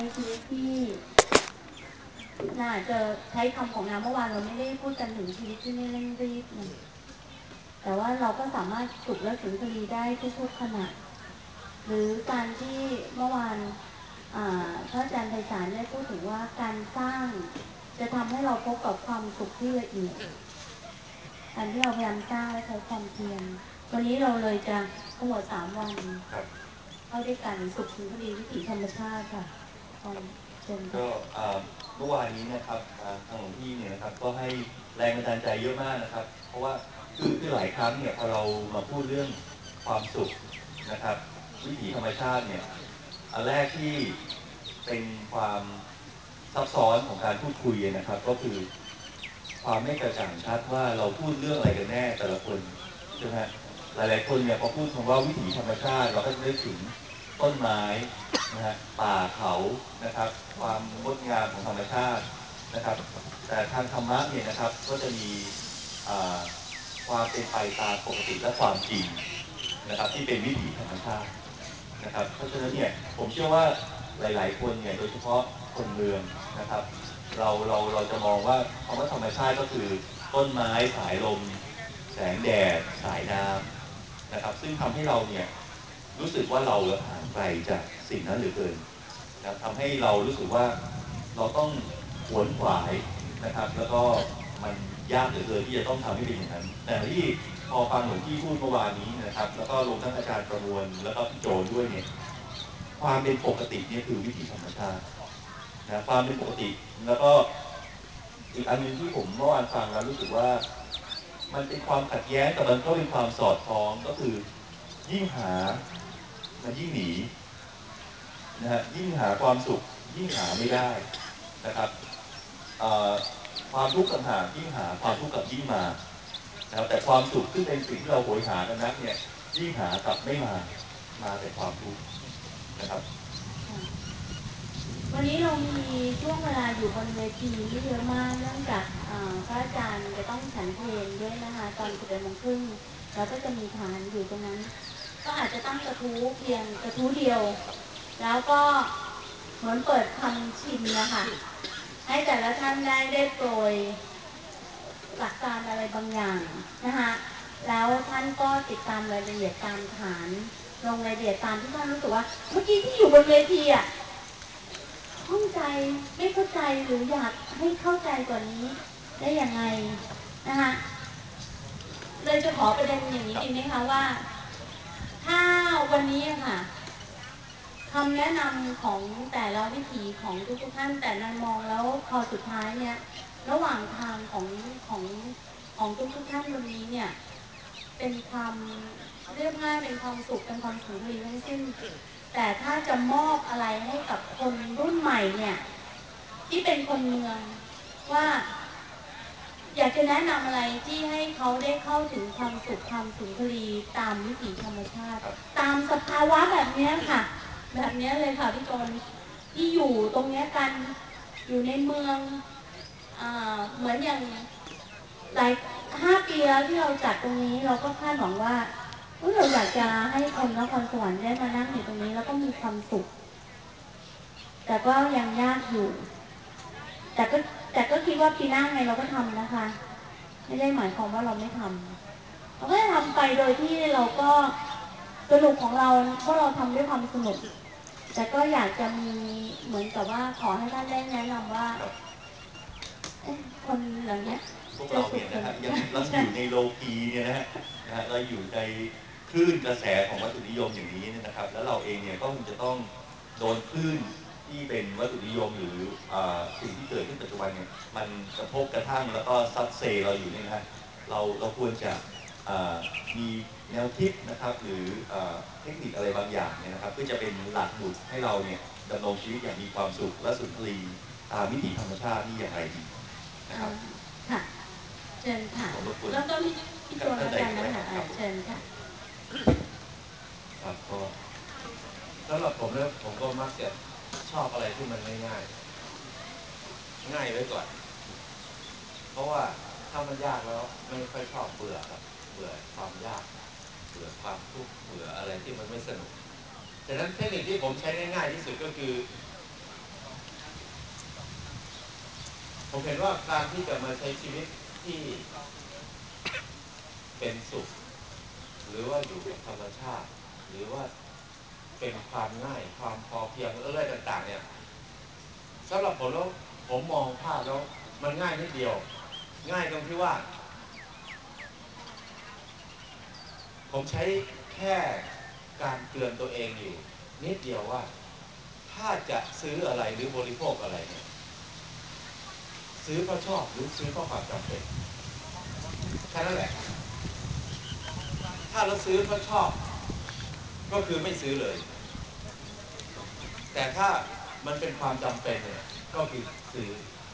ชีวิตที่น่าจะใช้คำของน้ำเมื่อวานเราไม่ได้พูดกันถึงชีวิตที่ไม่เร่งรีบนะแต่ว่าเราก็สามารถสุขและสุนทรีได้ทุกๆขณะหรือการที่เมื่อวานพระอาจารย์ไพศาลได้พูดถึงว่าการสร้างจะทำให้เราพบกับความสุขที่ละเอียดการที่เราพยายามสร้างและใช้ความเพียรวันนี้เราเลยจะทั้งหมด3 วันเข้าด้วยกันสุขสุนทรีวิถีธรรมชาติค่ะก็เมื่อวานนี้นะครับทางหลวงพี่เนี่ยนะครับก็ให้แรงบันดาลใจเยอะมากนะครับเพราะว่าคือหลายครั้งเนี่ยพอเรามาพูดเรื่องความสุขนะครับวิถีธรรมชาติเนี่ยอันแรกที่เป็นความซับซ้อนของการพูดคุยนะครับก็คือความไม่กระจ่างชัดว่าเราพูดเรื่องอะไรกันแน่แต่ละคนใช่ไหมหลายๆคนเนี่ยพอพูดคำว่าวิถีธรรมชาติเราก็จะนึกถึงต้นไม้นะฮะป่าเขานะครับความงดงามของธรรมชาตินะครับแต่ทางธรรมะเนี่ยนะครับก็จะมีความเป็นไปตามปกติและความจริงนะครับที่เป็นวิถีธรรมชาตินะครับเพราะฉะนั้นเนี่ยผมเชื่อว่าหลายๆคนเนี่ยโดยเฉพาะคนเมืองนะครับเราจะมองว่าคำว่าธรรมชาติก็คือต้นไม้สายลมแสงแดดสายน้ำนะครับซึ่งทำให้เราเนี่ยรู้สึกว่าเราห่างไกลจากสิ่งนั้นเหลือเกินนะทำให้เรารู้สึกว่าเราต้องขวนขวายนะครับแล้วก็มันยากเหลือเกินที่จะต้องทำให้เป็นอย่างนั้นแต่ที่พอฟังหลวงพี่พูดเมื่อวานนี้นะครับแล้วก็รวมทั้งอาจารย์ประมวลแล้วก็พี่โจด้วยเนี่ยความเป็นปกติเนี่ยคือวิถีธรรมชาตินะความเป็นปกติแล้วก็อีกอันนึงที่ผมเมื่อวานฟังแล้วรู้สึกว่ามันเป็นความขัดแย้งแต่มันก็เป็นความสอดคล้องก็คือยิ่งหามันยิ่งหนีนะฮะยิ่งหาความสุขยิ่งหาไม่ได้นะครับความทุกข์ต่างหากยิ่งหาความทุกข์กับยิ่งมานะครับแต่ความสุขซึ่งเป็นสิ่งที่เราโหยหากันนักเนี่ยยิ่งหากลับไม่มาแต่ความทุกข์นะครับวันนี้เรามีช่วงเวลาอยู่บนเวทีไม่เยอะมากเนื่องจากพระอาจารย์จะต้องฉันเพลด้วยนะคะตอน11 โมงครึ่งแล้วก็จะมีฐานอยู่ตรงนั้นก็อาจจะตั้งกระทู้เพียงกระทู้เดียวแล้วก็เหมือนเปิดคำชิมนะคะให้แต่ละท่านได้โปรยหลักการอะไรบางอย่างนะคะแล้วท่านก็ติดตามรายละเอียดตามฐานลงรายละเอียดตามที่ท่านรู้สึกว่าเมื่อกี้ที่อยู่บนเวทีอ่ะข้องใจไม่เข้าใจหรืออยากให้เข้าใจกว่านี้ได้ยังไงนะคะเลยจะขอประเด็นอย่างนี้ดีไหมคะว่าถ้าวันนี้ค่ะคำแนะนำของแต่ละวิถีของทุกท่านแต่นันมองแล้วพอสุดท้ายเนี่ยระหว่างทางของทุกท่านวันนี้เนี่ยเป็นความเรียบง่ายเป็นความสุขเป็นความสุนทรีทั้งสิ้นแต่ถ้าจะมอบอะไรให้กับคนรุ่นใหม่เนี่ยที่เป็นคนเมืองว่าอยากจะแนะนำอะไรที่ให้เขาได้เข้าถึงความสุขความสุนทรีตามวิถีธรรมชาติตามสภาวะแบบนี้ค่ะแบบนี้เลยค่ะพี่จนที่อยู่ตรงนี้กันอยู่ในเมืองเหมือนอย่างหลาย5 ปีแล้วที่เราจัดตรงนี้เราก็คาดหวังว่าเราอยากจะให้คนนครสวรรค์ได้มานั่งอยู่ตรงนี้แล้วก็มีความสุขแต่ก็ยังยากอยู่แต่ก็คิดว่าปีหน้าไงเราก็ทำนะคะไม่ได้หมายความว่าเราไม่ทำเราก็ทำไปโดยที่เราก็สนุกของเราเพราะเราทำด้วยความสนุกแต่ก็อยากจะมีเหมือนกับว่าขอให้ท่านได้แนะนำว่าคนเหล่านี้พวกเราเนี่ยนะฮะยังอยู่ในโลกีเนี่ยนะฮะเราอยู่ในคลื่นกระแสของวัตถุนิยมอย่างนี้เนี่ยนะครับแล้วเราเองเนี่ยก็คงจะต้องโดนคลื่นที่เป็นวัตถุนิยมหรือสิ่งที่เกิดขึ้นปัจจุบันเนี่ยมันกระทบกระทั่งแล้วก็ซัดเซเราอยู่เนี่ยนะฮะเราควรจะมีแนวคิดนะครับหรือเทคนิคอะไรบางอย่างเนี่ยนะครับเพื่อจะเป็นหลักบุตรให้เราเนี่ยดำรงชีวิตอย่างมีความสุขและสุนทรีตามวิถีธรรมชาตินี่อย่างไรดีนะครับค่ะเชิญค่ะแล้วก็พี่โจนแล้วกันนะคะเชิญค่ะครับก็สำหรับผมเนี่ยผมก็มักจะชอบอะไรที่มันง่ายๆง่ายไว้ก่อนเพราะว่าถ้ามันยากแล้วไม่ค่อยชอบเบื่อครับเบื่อความยากเบื่อความทุกข์เบื่ออะไรที่มันไม่สนุกฉะนั้นเทคนิคที่ผมใช้ง่ายๆที่สุดก็คือผมเห็นว่าการที่จะมาใช้ชีวิตที่เป็นสุขหรือว่าอยู่กับธรรมชาติหรือว่าเป็นความง่ายความพอเพียงอะไรต่างๆเนี่ยสำหรับผมแล้วผมมองภาพแล้วมันง่ายนิดเดียวง่ายตรงที่ว่าผมใช้แค่การเตือนตัวเองอยู่นิดเดียวว่าถ้าจะซื้ออะไรหรือบริโภคอะไรเนี่ยซื้อเพราะชอบหรือซื้อเพราะความจำเป็นแค่นั้นแหละถ้าเราซื้อเพราะชอบก็คือไม่ซื้อเลยแต่ถ้ามันเป็นความจำเป็นเนี่ยก็คือซื้อ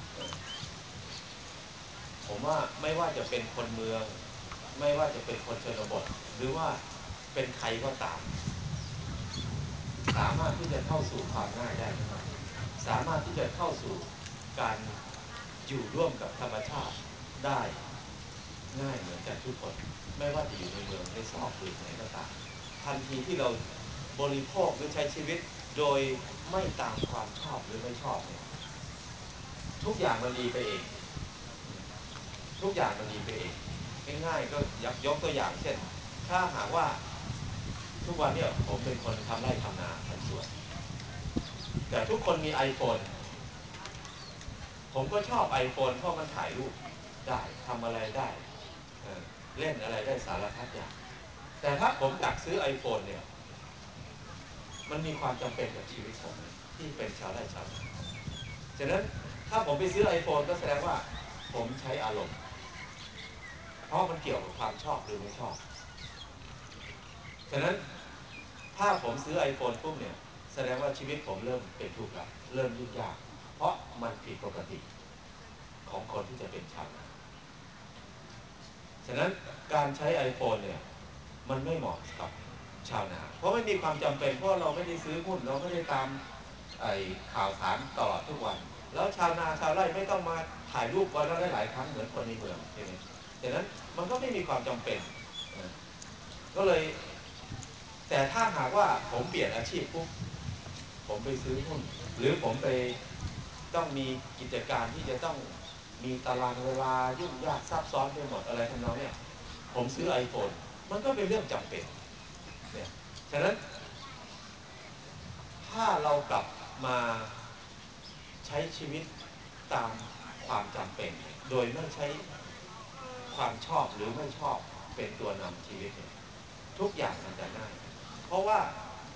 ผมว่าไม่ว่าจะเป็นคนเมืองไม่ว่าจะเป็นคนชนบทหรือว่าเป็นใครก็ตามสามารถที่จะเข้าสู่ความง่ายได้ทั้งนั้นสามารถที่จะเข้าสู่การอยู่ร่วมกับธรรมชาติได้ง่ายเหมือนกันทุกคนไม่ว่าจะอยู่ในเมืองในซอกหลืบไหนก็ตามทันทีที่เราบริโภคหรือใช้ชีวิตโดยไม่ตามความชอบหรือไม่ชอบเนี่ยทุกอย่างมันดีไปเองทุกอย่างมันดีไปเองง่ายๆก็ยกตัวอย่างเช่นถ้าหากว่าทุกวันเนี่ยผมเป็นคนทำไร่ทำนาทำสวนแต่ทุกคนมี iPhone ผมก็ชอบ iPhone เพราะมันถ่ายรูปได้ทำอะไรได้เล่นอะไรได้สารพัดอย่างแต่ถ้าผมอยากซื้อ iPhone เนี่ยมันมีความจำเป็นกับชีวิตผมที่เป็นชาวไร่ชาวนาฉะนั้นถ้าผมไปซื้อ iPhone ก็แสดงว่าผมใช้อารมณ์เพราะมันเกี่ยวกับความชอบหรือไม่ชอบฉะนั้นถ้าผมซื้อ iPhone ปุ๊บเนี่ยแสดงว่าชีวิตผมเริ่มเป็นทุกข์แล้วเริ่มยุ่งยากเพราะมันผิดปกติของคนที่จะเป็นชาวนาฉะนั้นการใช้ iPhone เนี่ยมันไม่เหมาะกับชาวนาเพราะไม่มีความจำเป็นเพราะเราไม่ได้ซื้อหุ้นเราไม่ได้ตามข่าวสารตลอดทุกวันแล้วชาวนาชาวไร่ไม่ต้องมาถ่ายรูปวันละหลายครั้งเหมือนคนในเมืองใช่ไหมฉะนั้นมันก็ไม่มีความจำเป็นก็เลยแต่ถ้าหากว่าผมเปลี่ยนอาชีพปุ๊บผมไปซื้อหุ้นหรือผมไปต้องมีกิจการที่จะต้องมีตารางเวลายุ่งยากซับซ้อนไปหมดอะไรทั้งนั้นเนี่ยผมซื้อ iPhone มันก็เป็นเรื่องจำเป็นเนี่ยฉะนั้นถ้าเรากลับมาใช้ชีวิตตามความจำเป็นโดยไม่ใช้ความชอบหรือไม่ชอบเป็นตัวนำชีวิตเนี่ยทุกอย่างมันจะง่ายเพราะว่า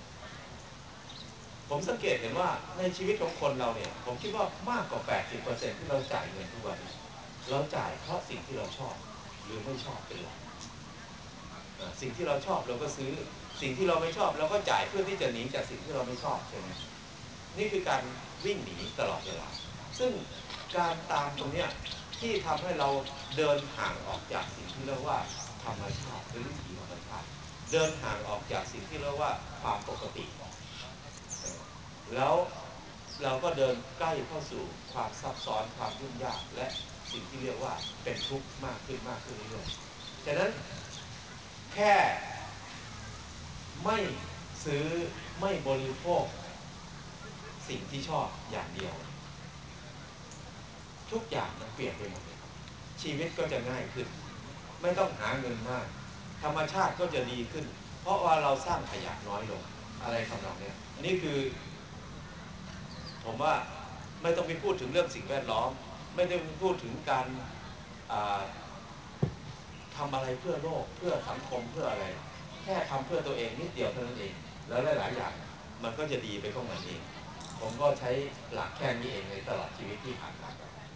ผมสังเกตเห็นว่าในชีวิตของคนเราเนี่ยผมคิดว่ามากกว่า 80% ที่เราจ่ายเงินทุกวันนี้เราจ่ายเพราะสิ่งที่เราชอบหรือไม่ชอบเป็นหลักสิ่งที่เราชอบเราก็ซื้อสิ่งที่เราไม่ชอบเราก็จ่ายเพื่อที่จะหนีจากสิ่งที่เราไม่ชอบใช่ไหมนี่คือการวิ่งหนีตลอดเวลาซึ่งการตามตรงเนี้ยที่ทำให้เราเดินห่างออกจากสิ่งที่เรียกว่าธรรมชาติหรือวิถีธรรมชาติเดินห่างออกจากสิ่งที่เรียกว่าความปกติแล้วเราก็เดินใกล้เข้าสู่ความซับซ้อนความยุ่งยากและสิ่งที่เรียกว่าเป็นทุกข์มากขึ้นมากขึ้นเรื่อยๆฉะนั้นแค่ไม่ซื้อไม่บริโภคสิ่งที่ชอบอย่างเดียวทุกอย่างมันเปลี่ยนไปหมดเลยครับชีวิตก็จะง่ายขึ้นไม่ต้องหาเงินมากธรรมชาติก็จะดีขึ้นเพราะว่าเราสร้างขยะน้อยลงอะไรทำนองนี้นี่คือผมว่าไม่ต้องไปพูดถึงเรื่องสิ่งแวดล้อมไม่ได้พูดถึงการทำอะไรเพื่อโลกเพื่อสังคมเพื่ออะไรแค่ทำเพื่อตัวเองนิดเดียวเท่านั้นเองแล้วหลายๆอย่างมันก็จะดีไปของมันเองผมก็ใช้หลักแค่นี้เองในตลอดชีวิตที่ผ่านมา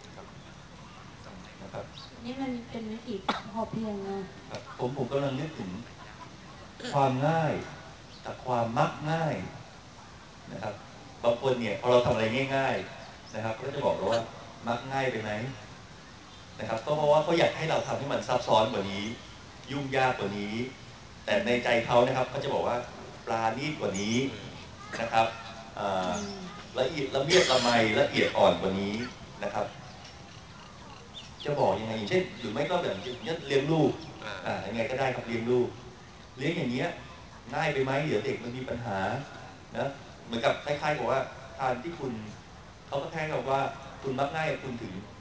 นะครับนี่มันเป็นวิถีพอเพียงนะผมกำลังนึกถึงความง่ายกับความมักง่ายนะครับบางคนเนี่ยพอเราทำอะไรง่ายๆนะครับก็จะบอกเราว่ามักง่ายไปไหมนะครับก็เพราะว่าเขาอยากให้เราทำให้มันซับซ้อนกว่านี้ยุ่งยากกว่านี้แต่ในใจเขานะครับเขาจะบอกว่าปราณีตกว่านี้นะครับละเอียดละเมียดละไมละเอียดอ่อนกว่านี้นะครับจะบอกยังไงอย่างเช่นหรือไม่ก็แบบเลี้ยงลูกยังไงก็ได้ครับเลี้ยงลูกเลี้ยงอย่างเงี้ยง่ายไปไหมเดี๋ยวเด็กมันมีปัญหานะเหมือนกับคล้ายๆกับว่าทานที่คุณเขาก็แค่กับว่าคุณมักง่ายกับคุณถึง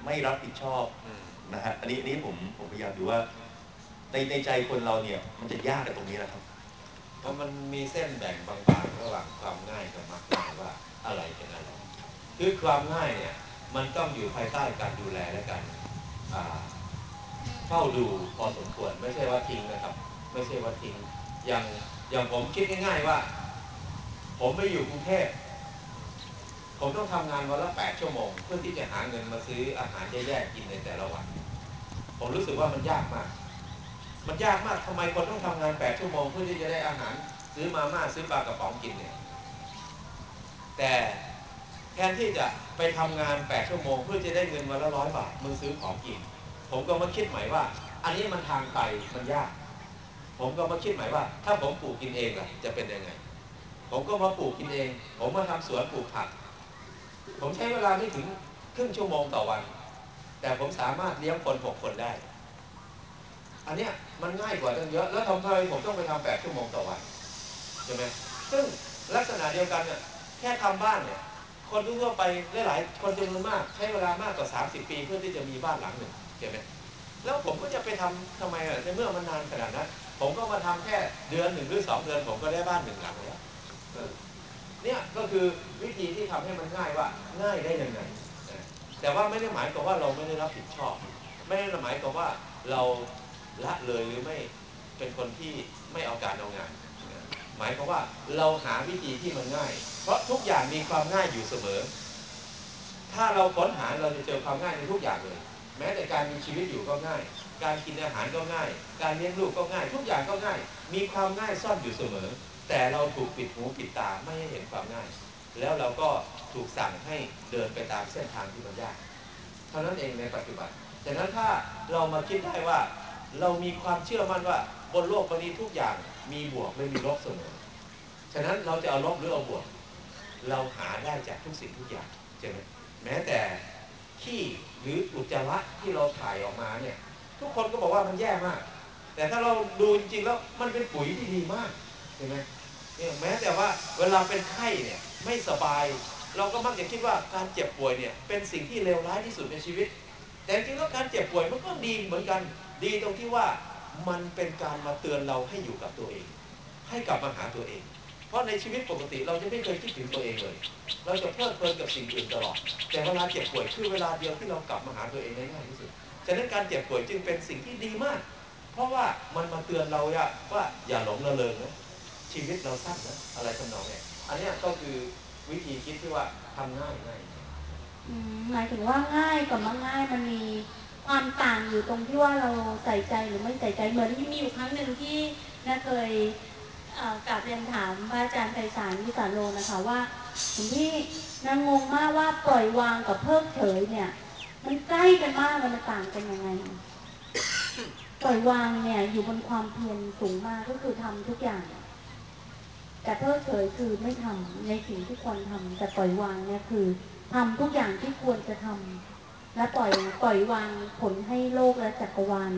ไม่รับผิดชอบนะฮะอันนี้ผมพยายามดูว่าในใจคนเราเนี่ยมันจะยากกับตรงนี้แหละครับเพราะมันมีเส้นแบ่งบางๆระหว่างความง่ายกับมักง่ายว่าอะไรเป็นอะไรคือความง่ายเนี่ยมันต้องอยู่ภายใต้การดูแลและการเฝ้าดูพอสมควรไม่ใช่ว่าทิ้งนะครับไม่ใช่ว่าทิ้งอย่างผมคิดง่ายๆว่าผมไม่อยู่กรุงเทพผมต้องทำงานวันละ8 ชั่วโมงเพื่อที่จะหาเงินมาซื้ออาหารแย่ๆกินในแต่ละวันผมรู้สึกว่ามันยากมากทำไมคนต้องทำงาน8 ชั่วโมงเพื่อที่จะได้อาหารซื้อมาม่าซื้อปลากระป๋องกินเนี่ยแต่แทนที่จะไปทำงาน8 ชั่วโมงเพื่อจะได้เงินวันละ100 บาทมือซื้อของกินผมก็มาคิดใหม่ว่าอันนี้มันทางไกลมันยากผมก็มาคิดใหม่ว่าถ้าผมปลูกกินเองล่ะจะเป็นยังไงผมก็มาปลูกกินเองผมมาทำสวนปลูกผักผมใช้เวลาไม่ถึงครึ่งชั่วโมงต่อวันแต่ผมสามารถเลี้ยงคน6 คนได้อันเนี้ยมันง่ายกว่าตั้งเยอะแล้วทำไมผมต้องไปทำ8 ชั่วโมงต่อวันใช่ไหมซึ่งลักษณะเดียวกันเนี่ยแค่ทำบ้านเนี่ยคนทั่วไปหลายๆคนจำนวนมากใช้เวลามากกว่า30 ปีเพื่อที่จะมีบ้านหลังหนึ่งใช่ไหมแล้วผมก็จะไปทำไมอ่ะในเมื่อมันนานขนาดนั้นผมก็มาทำแค่เดือน1 หรือ 2 เดือนผมก็ได้บ้าน1 หลังแล้วเนี่ยก็คือวิธีที่ทำให้มันง่ายว่าง่ายได้ยังไงแต่ว่าไม่ได้หมายความว่าเราไม่ได้รับผิดชอบไม่ได้หมายความว่าเราละเลยหรือไม่เป็นคนที่ไม่เอาการเอางานหมายความว่าเราหาวิธีที่มันง่ายเพราะทุกอย่างมีความง่ายอยู่เสมอถ้าเราค้นหาเราจะเจอความง่ายในทุกอย่างเลยแม้แต่การมีชีวิตอยู่ก็ง่ายการกินอาหารก็ง่ายการเลี้ยงลูกก็ง่ายทุกอย่างก็ง่ายมีความง่ายซ่อนอยู่เสมอแต่เราถูกปิดหูปิดตาไม่ให้เห็นความง่ายแล้วเราก็ถูกสั่งให้เดินไปตามเส้นทางที่มันยากเท่านั้นเองในปัจจุบันฉะนั้นถ้าเรามาคิดได้ว่าเรามีความเชื่อมั่นว่าบนโลกนี้ทุกอย่างมีบวกและมีลบเสมอฉะนั้นเราจะเอาลบหรือเอาบวกเราหาได้จากทุกสิ่งทุกอย่างใช่ไหมแม้แต่ขี้หรืออุจจาระที่เราถ่ายออกมาเนี่ยทุกคนก็บอกว่ามันแย่มากแต่ถ้าเราดูจริงๆแล้วมันเป็นปุ๋ยที่ดีมากใช่ไหมเนี่ยแม้แต่ว่าเวลาเป็นไข้เนี่ยไม่สบายเราก็มักจะคิดว่าการเจ็บป่วยเนี่ยเป็นสิ่งที่เลวร้ายที่สุดในชีวิตแต่จริงๆแล้วการเจ็บป่วยมันก็ดีเหมือนกันดีตรงที่ว่ามันเป็นการมาเตือนเราให้อยู่กับตัวเองให้กลับมาหาตัวเองเพราะในชีวิตปกติเราจะไม่เคยคิดถึงตัวเองเลยเราจะเพลิดเพลินกับสิ่งอื่นตลอดแต่เวลาเจ็บป่วยคือเวลาเดียวที่เรากลับมาหาตัวเองได้ง่ายที่สุดฉะนั้นการเจ็บป่วยจึงเป็นสิ่งที่ดีมากเพราะว่ามันมาเตือนเราว่าอย่าหลงระเริงนะชีวิตเราสั้นนะอะไรทำนองนี้อันนี้ก็คือวิธีคิดที่ว่าทำง่ายง่ายหมายถึงว่าง่ายกับไม่ง่ายมันมีความต่างอยู่ตรงที่ว่าเราใส่ใจหรือไม่ใส่ใจเหมือนที่มีอยู่ครั้งหนึ่งที่น้าเคยกลับเรียนถามพระอาจารย์ไพศาลวิสาโรนะคะว่าหลวงพี่นางงงมากว่าปล่อยวางกับเพิกเฉยเนี่ยมันใกล้กันมากมันต่างกันยังไงปล่อยวางเนี่ยอยู่บนความเพียรสูงมากก็คือทำทุกอย่างแต่เพิกเฉยคือไม่ทำในสิ่งที่ควรทำแต่ปล่อยวางเนี่ยคือทำทุกอย่างที่ควรจะทำและปล่อยวางผลให้โลกและจักรวาล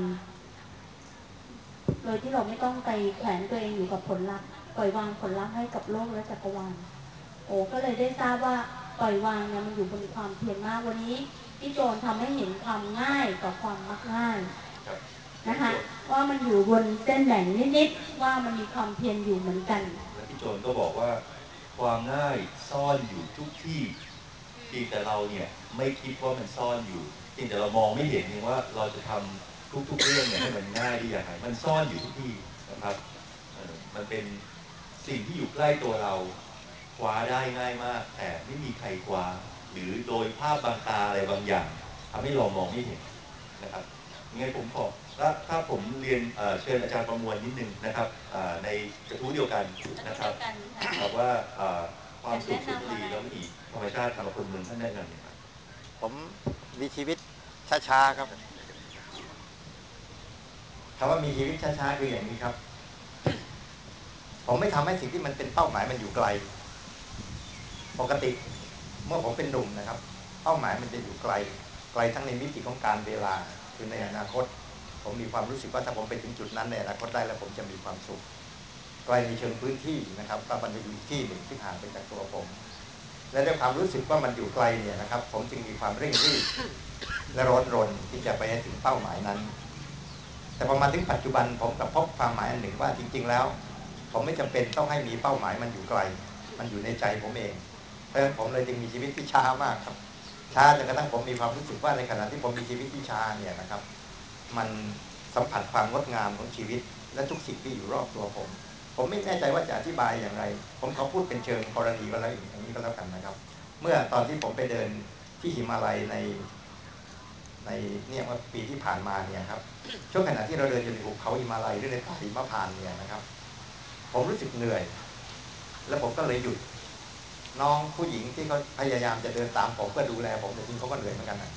โดยที่เราไม่ต้องไปแขวนตัวเองอยู่กับผลลัพธ์ปล่อยวางผลลัพธ์ให้กับโลกและจักรวาลโอ้ก็เลยได้ทราบว่าปล่อยวางเนี่ยมันอยู่บนความเพียรมากวันนี้พี่โจนทำให้เห็นความง่ายกับความมักง่ายนะคะว่ามันอยู่บนเส้นแบ่งนิดๆว่ามันมีความเพียรอยู่เหมือนกันและพี่โจนก็บอกว่าความง่ายซ่อนอยู่ทุกที่เพียงแต่เราเนี่ยไม่คิดว่ามันซ่อนอยู่เพียงแต่เรามองไม่เห็นเองว่าเราจะทำทุกๆเรื่องเนี่ยให้มันง่ายได้อย่างไรมันซ่อนอยู่ทุกที่นะครับมันเป็นสิ่งที่อยู่ใกล้ตัวเราคว้าได้ง่ายมากแต่ไม่มีใครคว้าหรือโดยภาพบางตาอะไรบางอย่างทำให้เรามองไม่เห็นนะครับยังไงผมขอถ้าผมเรียนเชิญอาจารย์ประมวลนิดนึงนะครับในกระทู้เดียวกันนะครับว่าความสุขสุนทรีแล้วมีธรรมชาติธรรมคนเมืองท่านแนะนำอย่างไรผมมีชีวิตช้าๆครับคำว่ามีชีวิตช้าๆคืออย่างนี้ครับผมไม่ทำให้สิ่งที่มันเป็นเป้าหมายมันอยู่ไกลปกติเมื่อผมเป็นหนุ่มนะครับเป้าหมายมันจะอยู่ไกลทั้งในมิติของการเวลาคือในอนาคตผมมีความรู้สึกว่าถ้าผมไปถึงจุดนั้นในอนาคตได้แล้วผมจะมีความสุขไกลในเชิงพื้นที่นะครับก็มันจะอยู่ที่หนึ่งที่ห่างไปจากตัวผมและด้วยความรู้สึกว่ามันอยู่ไกลเนี่ยนะครับผมจึงมีความเร่งรีบและร้อนรนที่จะไปให้ถึงเป้าหมายนั้นแต่พอมาถึงปัจจุบันผมกับพบความหมายอันหนึ่งว่าจริงๆแล้วผมไม่จำเป็นต้องให้มีเป้าหมายมันอยู่ไกลมันอยู่ในใจผมเองเพราะฉะนั้นผมเลยจึงมีชีวิตที่ช้ามากครับช้าจนกระทั่งผมมีความรู้สึกว่าในขณะที่ผมมีชีวิตที่ช้าเนี่ยนะครับมันสัมผัสความงดงามของชีวิตและทุกสิ่งที่อยู่รอบตัวผมไม่แน่ใจว่าจะอธิบายอย่างไรผมขอพูดเป็นเชิงกรณีก็แล้วอย่างนี้ก็แล้วกันนะครับเมื่อตอนที่ผมไปเดินที่หิมาลัยในเนี่ยว่าปีที่ผ่านมาเนี่ยครับช่วงขณะที่เราเดินอยู่ในหุบเขาหิมาลัยหรือในป่าหิมพานต์เนี่ยนะครับผมรู้สึกเหนื่อยแล้วผมก็เลยหยุดน้องผู้หญิงที่เขาพยายามจะเดินตามผมเพื่อดูแลผมแต่จริงเขาก็เหนื่อยเหมือนกันนะ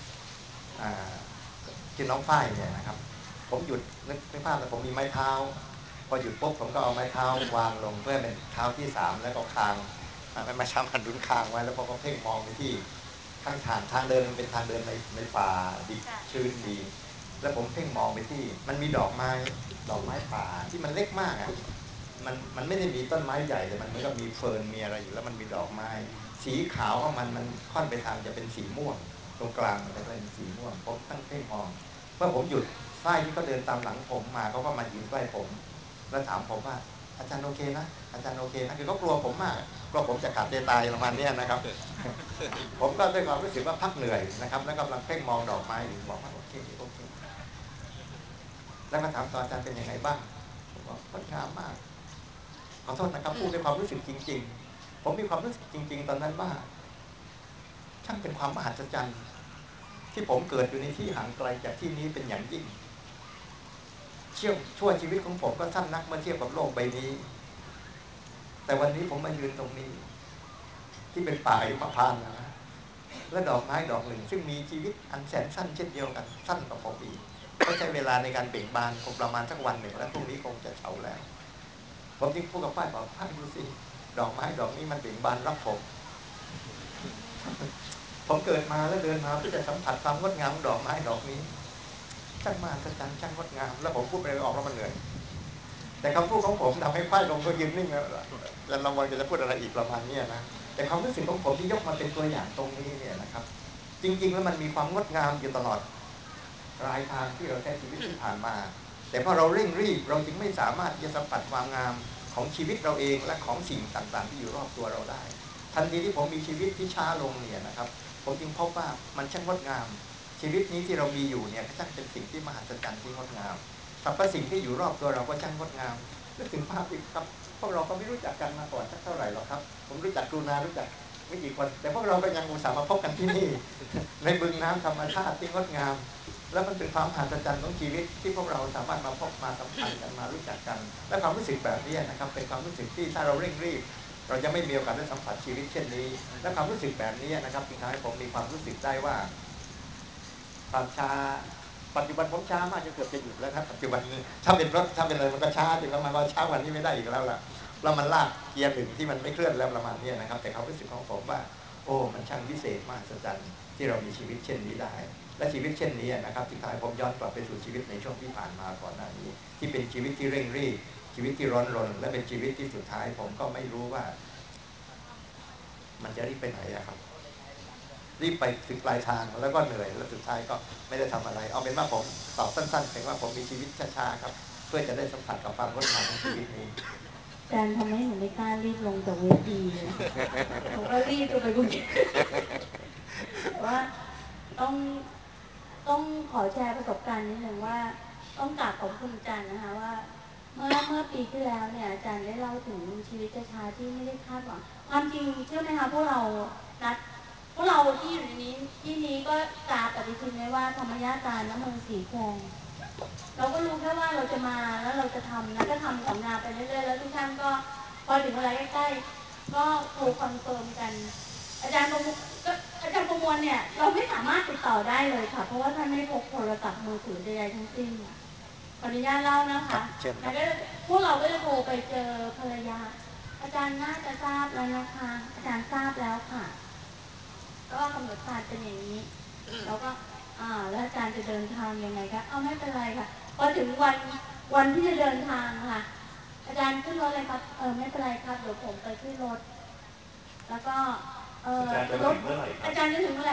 ที่น้องฝ้ายเนี่ยนะครับผมหยุดนึกภาพแต่ผมมีไม้เท้าพอหยุดปุ๊บผมก็เอาไม้เท้าวางลงเพื่อเป็นเท้าที่3แล้วก็คางไม่ช้ำหันดุนคางไว้แล้วผมก็เพ่งมองไปที่ข้างทางเดินมันเป็นทางเดินในป่าดิบชื้นดีแล้วผมเพ่งมองไปที่มันมีดอกไม้ป่าที่มันเล็กมากอ่ะมันไม่ได้มีต้นไม้ใหญ่แต่มันก็มีเฟิร์นมีอะไรอยู่แล้วมันมีดอกไม้สีขาวของมันค่อนไปทางจะเป็นสีม่วงตรงกลางมันจะเป็นสีม่วงผมตั้งเพ่งมองเมื่อผมหยุดฝ้ายที่เขาเดินตามหลังผมมาเขาก็มายืนใกล้ผมแล้วถามผมว่าอาจารย์โอเคนะอาจารย์โอเคนะคือเขากลัวผมมากกลัวผมจะขาดใจตายประมาณนี้นะครับ ผมก็ด้วยความรู้สึกว่าพักเหนื่อยนะครับแล้วกำลังเพ่งมองดอกไม้อยู่บอกว่าโอเคแล้วก็ถามต่ออาจารย์เป็นยังไงบ้างผมบอกงดงามมากขอโทษนะครับพูดด้วยความรู้สึกจริงๆผมมีความรู้สึกจริงๆตอนนั้นว่าช่างเป็นความมหัศจรรย์ที่ผมเกิดอยู่ในที่ห่างไกลจากที่นี้เป็นอย่างยิ่งชั่วชีวิตของผมก็สั้นนักเมื่อเทียบกับโลกใบนี้แต่วันนี้ผมมายืนตรงนี้ที่เป็นป่าหิมพานต์นะและดอกไม้ดอกหนึ่งซึ่งมีชีวิตอันแสนสั้นเช่นเดียวกันสั้นกว่าผมอีกก็ใช้เวลาในการเบ่งบานคงประมาณสักวันหนึ่งแล้วพรุ่งนี้คงจะเฉาแล้วผมจึงพูดกับฝ้ายบอกฝ้ายดูสิดอกไม้ดอกนี้มันเบ่งบานรับผมเกิดมาแล้วเดินมาเพื่อจะสัมผัสความงดงามของดอกไม้ดอกนี้ช่างมหัศจรรย์ช่างงดงามแล้วผมพูดไปออกแล้วมันเหนื่อยแต่คำพูดของผมทำให้ฝ้ายลงก็ยืนนิ่งแล้วเราวันจะพูดอะไรอีกประมาณนี้นะแต่ความรู้สึกของผมที่ยกมาเป็นตัวอย่างตรงนี้เนี่ยนะครับจริงๆแล้วมันมีความงดงามอยู่ตลอดรายทางที่เราใช้ชีวิตที่ผ่านมาแต่พอเราเร่งรีบเราจึงไม่สามารถจะสัมผัสความงามของชีวิตเราเองและของสิ่งต่างๆที่อยู่รอบตัวเราได้ทันทีที่ผมมีชีวิตที่ช้าลงเนี่ยนะครับผมจึงพบว่ามันช่างงดงามชีวิตนี้ที่เรามีอยู่เนี่ยก็ช่างเป็นสิ่งที่มหัศจรรย์ที่งดงามสรรพสิ่งที่อยู่รอบตัวเราก็ช่างงดงามนึกถึงภาพที่ครับพวกเราก็ไม่รู้จักกันมาก่อนสักเท่าไหร่หรอกครับผมรู้จักครูนารู้จักไม่กี่คนแต่พวกเราก็ยังอุตส่าห์มาพบกันที่นี่ในบึงน้ำธรรมชาติที่งดงามแล้วมันเป็นความมหัศจรรย์ของชีวิตที่พวกเราสามารถมาพบมาสัมพันธ์กันมารู้จักกันและความรู้สึกแบบนี้นะครับเป็นความรู้สึกที่ถ้าเราเร่งรีบเราจะไม่มีโอกาสได้สัมผัสชีวิตเช่นนี้และความรู้สึกแบบนี้นะครับจึงทำให้ผมมีความรู้สึกได้ว่าความช้าปัจจุบันผมช้ามากจนเกือบจะหยุดแล้วครับปัจจุบันนี้ถ้าเป็นรถถ้าเป็นอะไรมันก็ช้าจนประมาณว่าช้าวันนี้ไม่ได้อีกแล้วล่ะแล้วมันลากเกียร์หนึ่งที่มันไม่เคลื่อนแล้วประมาณนี้นะครับแต่ความรู้สึกของผมว่าโอ้มันช่างวิเศษมากสัจจ์ที่เรามีชีวิตเช่นนี้ได้และชีวิตเช่นนี้นะครับที่ทำให้ผมย้อนกลับไปสู่ชีวิตในช่วงที่ผ่านมาก่อนหน้านี้ที่เป็นชีวิตที่เร่งรีบชีวิตที่ร้อนรนและเป็นชีวิตที่สุดท้ายผมก็ไม่รู้ว่ามันจะรีบไปไหนครับรีบไปถึงปลายทางแล้วก็เหนื่อยแล้วสุดท้ายก็ไม่ได้ทำอะไรเอาเป็นว่าผมตอบสั้นๆเพียงว่าผมมีชีวิตช้าๆครับเพื่อจะได้สัมผัสกับความงดงามของชีวิตนี้อาจารย์ทำให้หนูไม่กล้ารีบลงจากเวทีเลยหนูก็รีบไปคุยว่าต้องต้องขอแชร์ประสบการณ์นิดนึงว่าต้องกราบขอบคุณอาจารย์นะคะว่าเมื่อปีที่แล้วเนี่ยอาจารย์ได้เล่าถึงชีวิตช้าๆที่ไม่ได้คาดหวังความจริงเชื่อไหมคะพวกเราที่อยู่ในนี้ที่นี้ก็กราบปฏิทินไว้ว่าธรรมญาตาน้ำมนต์สีแควงเราก็รู้แค่ว่าเราจะมาแล้วเราจะทำแล้วก็ทำสัญญาไปเรื่อยๆแล้วทุกท่านก็พอถึงเวลาใกล้ๆก็โทรคอนเฟิร์มกันอาจารย์ประมวลเนี่ยเราไม่สามารถติดต่อได้เลยค่ะเพราะว่าท่านไม่พกโทรศัพท์มือถือใดๆทั้งสิ้นขออนุญาตเล่านะคะแล้วก็พวกเราก็จะโทรไปเจอภรรยาอาจารย์น่าจะทราบแล้วนะคะอาจารย์ทราบแล้วค่ะก็กำหนดการเป็นอย่างนี้แล้วก็แล้วอาจารย์จะเดินทางยังไงคะไม่เป็นไรค่ะพอถึงวันที่จะเดินทางค่ะอาจารย์ขึ้นรถเลยครับไม่เป็นไรครับเดี๋ยวผมไปขึ้นรถแล้วก็อาจารย์จะรถถึงเมื่อไหร่ครับอาจารย์จะถึงเมื่อไหร่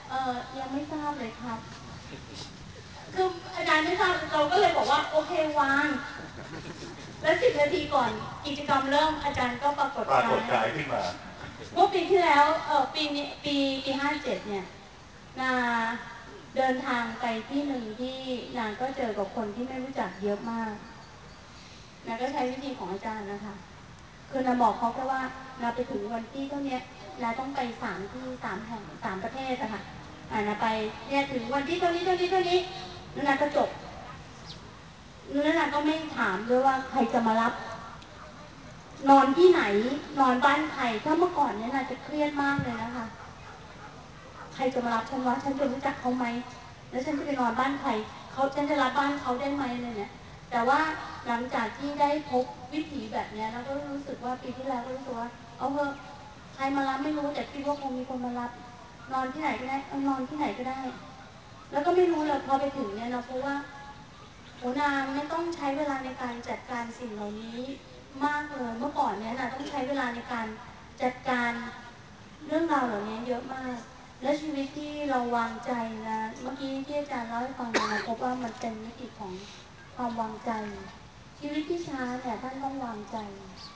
ยังไม่ทราบเลยครับคืออาจารย์ไม่ทราบเราก็เลยบอกว่าโอเควางแล้ว10 นาทีก่อนกิจกรรมเริ่มอาจารย์ก็ปรากฏกายขึ้นมาเมื่อปีที่แล้วปีนี้ปี57เนี่ยนาเดินทางไปที่หนึ่งที่นางก็เจอกับคนที่ไม่รู้จักเยอะมากนาก็ใช้วิธีของอาจารย์นะคะคือนาบอกเขาแค่ว่านาไปถึงวันที่เท่านี้นาต้องไป3 ที่3 แห่ง3 ประเทศอะค่ะนาไปเนี่ยถึงวันที่เท่านี้แล้วนาก็จบแล้วนาก็ไม่ถามด้วยว่าใครจะมารับนอนที่ไหนนอนบ้านใครถ้าเมื่อก่อนเนี่ยนาจะเครียดมากเลยนะคะใครจะมารับฉันว่าฉันจะรู้จักเขาไหมแล้วฉันจะไปนอนบ้านใครฉันจะรับบ้านเขาได้ไหมอะไรเนี่ยแต่ว่าหลังจากที่ได้พบวิถีแบบนี้เราก็รู้สึกว่าปีที่แล้วก็รู้สึกว่าเอาเถอะใครมารับไม่รู้แต่คิดว่าคงมีคนมารับนอนที่ไหนก็ได้นอนที่ไหนก็ได้แล้วก็ไม่รู้เลยพอไปถึงเนี่ยเราเพราะว่าโหนางไม่ต้องใช้เวลาในการจัดการสิ่งเหล่านี้มากเลยเมื่อก่อนเนี่ยนะต้องใช้เวลาในการจัดการเรื่องราวเหล่านี้เยอะมากและชีวิตที่เราวางใจนะเมื่อกี้ที่อาจารย์เล่าให้ฟังนะพบว่ามันเป็นมิติของความวางใจชีวิตที่ช้าเนี่ยท่านต้องวางใจ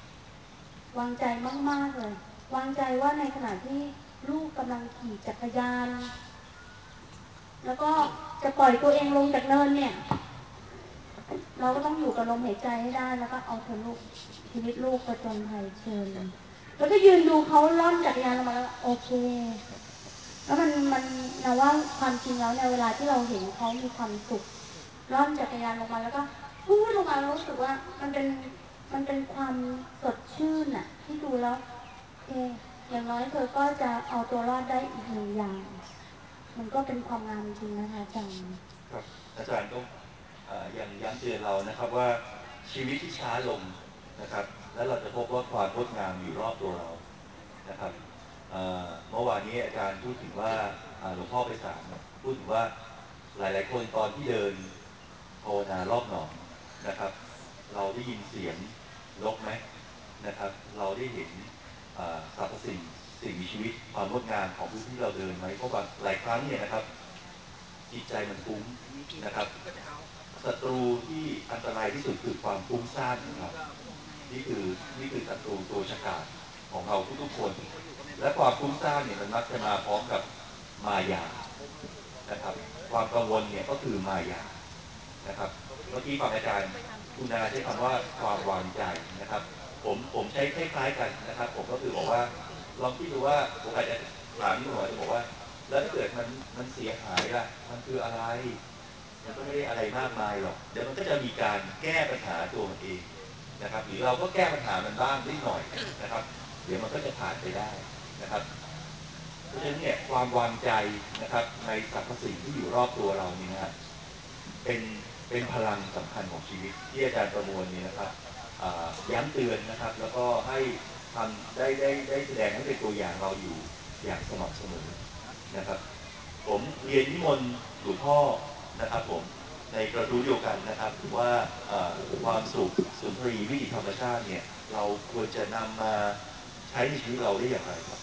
มากๆเลยวางใจว่าในขณะที่ลูกกำลังขี่จักรยานแล้วก็จะปล่อยตัวเองลงจากเนินเนี่ยเราก็ต้องอยู่กับลมหายใจให้ได้แล้วก็เอาเธอลูกชีวิตลูกประจนภัยเชิญแล้วก็ยืนดูเขาล่อนจักรยานลงมาแล้วโอเคแล้วมันนะว่าความจริงแล้วในเวลาที่เราเห็นเขามีความสุขล่อนจักรยานลงมาแล้วก็พูดลงมาแล้วรู้สึกว่ามันเป็นความสดชื่นอะที่ดูแล้วเออย่างน้อยเธอก็จะเอาตัวรอดได้อีกหนึ่งอย่างมันก็เป็นความงามจริงนะคะอาจารย์ครับอาจารย์ก็ยังย้ำเตือนเรานะครับว่าชีวิตที่ช้าลงนะครับแล้วเราจะพบว่าความงดงามอยู่รอบตัวเรานะครับเมื่อวานนี้อาจารย์พูดถึงว่าหลวงพ่อไปสารพูดถึงว่าหลายๆคนตอนที่เดินภาวนารอบหนองนะครับเราได้ยินเสียงนกไหมนะครับเราได้เห็นสรรพสิ่งมีชีวิตความงดงามของพื้นที่เราเดินไหมเพราะว่าหลายครั้งเนี่ยนะครับจิตใจมันฟุ้งนะครับศัตรูที่อันตรายที่สุดคือความฟุ้งซ่านของเรานี่คือศัตรูตัวฉกาจของเราทุกๆคนและความฟุ้งซ่านเนี่ยมันมักจะมาพร้อมกับมายานะครับความกังวลเนี่ยก็คือมายานะครับเมื่อกี้ฟังอาจารย์คุณนาใช้คำว่าความวางใจนะครับผมใช้คล้ายๆกันนะครับผมก็คือบอกว่าลองคิดดูว่าผมอาจจะถามที่หมอจะบอกว่าแล้วถ้าเกิดมันเสียหายล่ะมันคืออะไรมันก็ไม่ได้อะไรมากมายหรอกเดี๋ยวมันก็จะมีการแก้ปัญหาตัวมันเองนะครับหรือเราก็แก้ปัญหามันบ้างนิดหน่อยนะครับเดี๋ยวมันก็จะผ่านไปได้นะครับเพราะฉะนั้นเนี่ยความวางใจนะครับในสรรพสิ่งที่อยู่รอบตัวเรานี่นะครับเป็นเป็นพลังสำคัญของชีวิตที่อาจารย์ประมวลนี่นะครับย้ำเตือนนะครับแล้วก็ให้ทำได้แสดงให้เป็นตัวอย่างเราอยู่อย่างสม่ำเสมอนะครับผมเรียนนิมนต์หลวงพ่อนะครับผมในกระทู้เดียวกันนะครับว่าความสุนทรีวิถีธรรมชาติเนี่ยเราควรจะนำมาใช้ในชีวิตเราได้อย่างไรครับ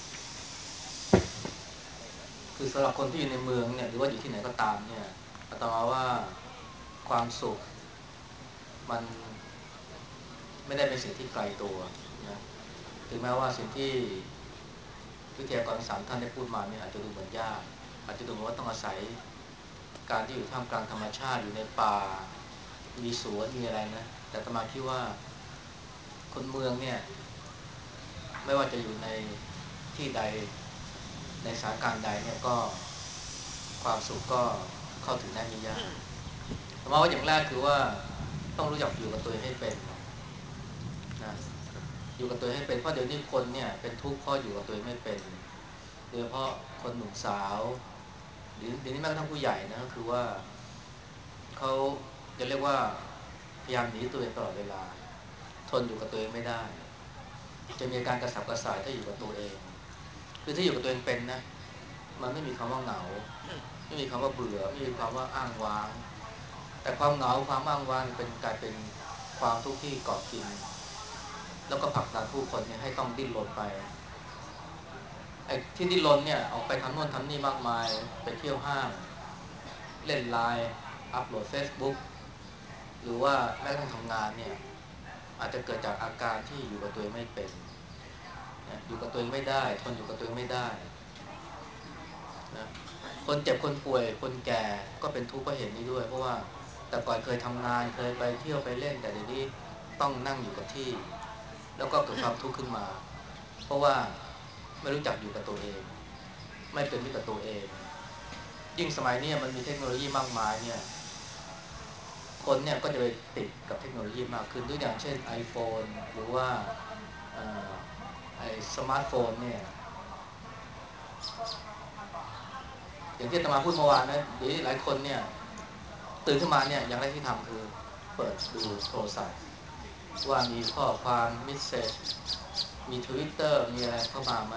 คือสำหรับคนที่อยู่ในเมืองเนี่ยหรือว่าอยู่ที่ไหนก็ตามเนี่ยอาตมาว่าความสุขมันไม่ได้เป็นสิ่งที่ไกลตัวนะถึงแม้ว่าสิ่งที่วิทยากร3 ท่านได้พูดมาเนี่ยอาจจะดูเหมือนยากอาจจะดูเหมือนว่าต้องอาศัยการที่อยู่ท่ามกลางธรรมชาติอยู่ในป่ามีสวนมีอะไรนะแต่อาตมาคิดว่าคนเมืองเนี่ยไม่ว่าจะอยู่ในที่ใดในสถานการณ์ใดเนี่ยก็ความสุขก็เข้าถึงได้ไม่ยากแต่ว่าอย่างแรกคือว่าต้องรู้จักอยู่กับตัวเองให้เป็นนะอยู่กับตัวเองให้เป็นเพราะเดี๋ยวนี้คนเนี่ยเป็นทุกข์เพราะอยู่กับตัวเองไม่เป็นโดยเฉพาะคนหนุ่มสาวหรือเดี๋ยวนี้แม้กระทั่งผู้ใหญ่นะก็คือว่าเขาจะเรียกว่าพยายามหนีตัวเองตลอดเวลาทนอยู่กับตัวเองไม่ได้จะมีการกระสับกระส่ายถ้าอยู่กับตัวเองคือถ้าอยู่กับตัวเองเป็นนะมันไม่มีคำว่าเหงาไม่มีคำว่าเบื่อไม่มีความว่าอ้างว้างแต่ความเหงาความอ้างว้างเป็นกลายเป็นความทุกข์ที่เกาะกินแล้วก็ผลักดันผู้คนเนี่ยให้ต้องดิ้นรนไปที่ดิ้นรนเนี่ยออกไปทำโน่นทำนี่มากมายไปเที่ยวห้างเล่นไลน์อัพโหลด Facebook หรือว่าแม้กระทั่งทำงานเนี่ยอาจจะเกิดจากอาการที่อยู่กับตัวเองไม่เป็นนะอยู่กับตัวเองไม่ได้ทนอยู่กับตัวเองไม่ได้นะคนเจ็บคนป่วยคนแก่ก็เป็นทุกข์เพราะเหตุนี้ด้วยเพราะว่าแต่ก่อนเคยทำงานเคยไปเที่ยวไปเล่นแต่เดี๋ยวนี้ต้องนั่งอยู่กับที่แล้วก็เกิดความทุกข์ขึ้นมาเพราะว่าไม่รู้จักอยู่กับตัวเองไม่เป็นมิตรกับตัวเองยิ่งสมัยนี้มันมีเทคโนโลยีมากมายเนี่ยคนเนี่ยก็จะไปติดกับเทคโนโลยีมากขึ้นตัวอย่างเช่น iPhone หรือว่าเอ่อไอ้สมาร์ทโฟนเนี่ยอย่างที่อาตมาพูดเมื่อวานนะเดี๋ยวหลายคนเนี่ยตื่นขึ้นมาเนี่ยอย่างแรกที่ทำคือเปิดดูโทรศัพท์ว่ามีข้อความเมสเสจมี Twitter มีอะไรเข้ามาไหม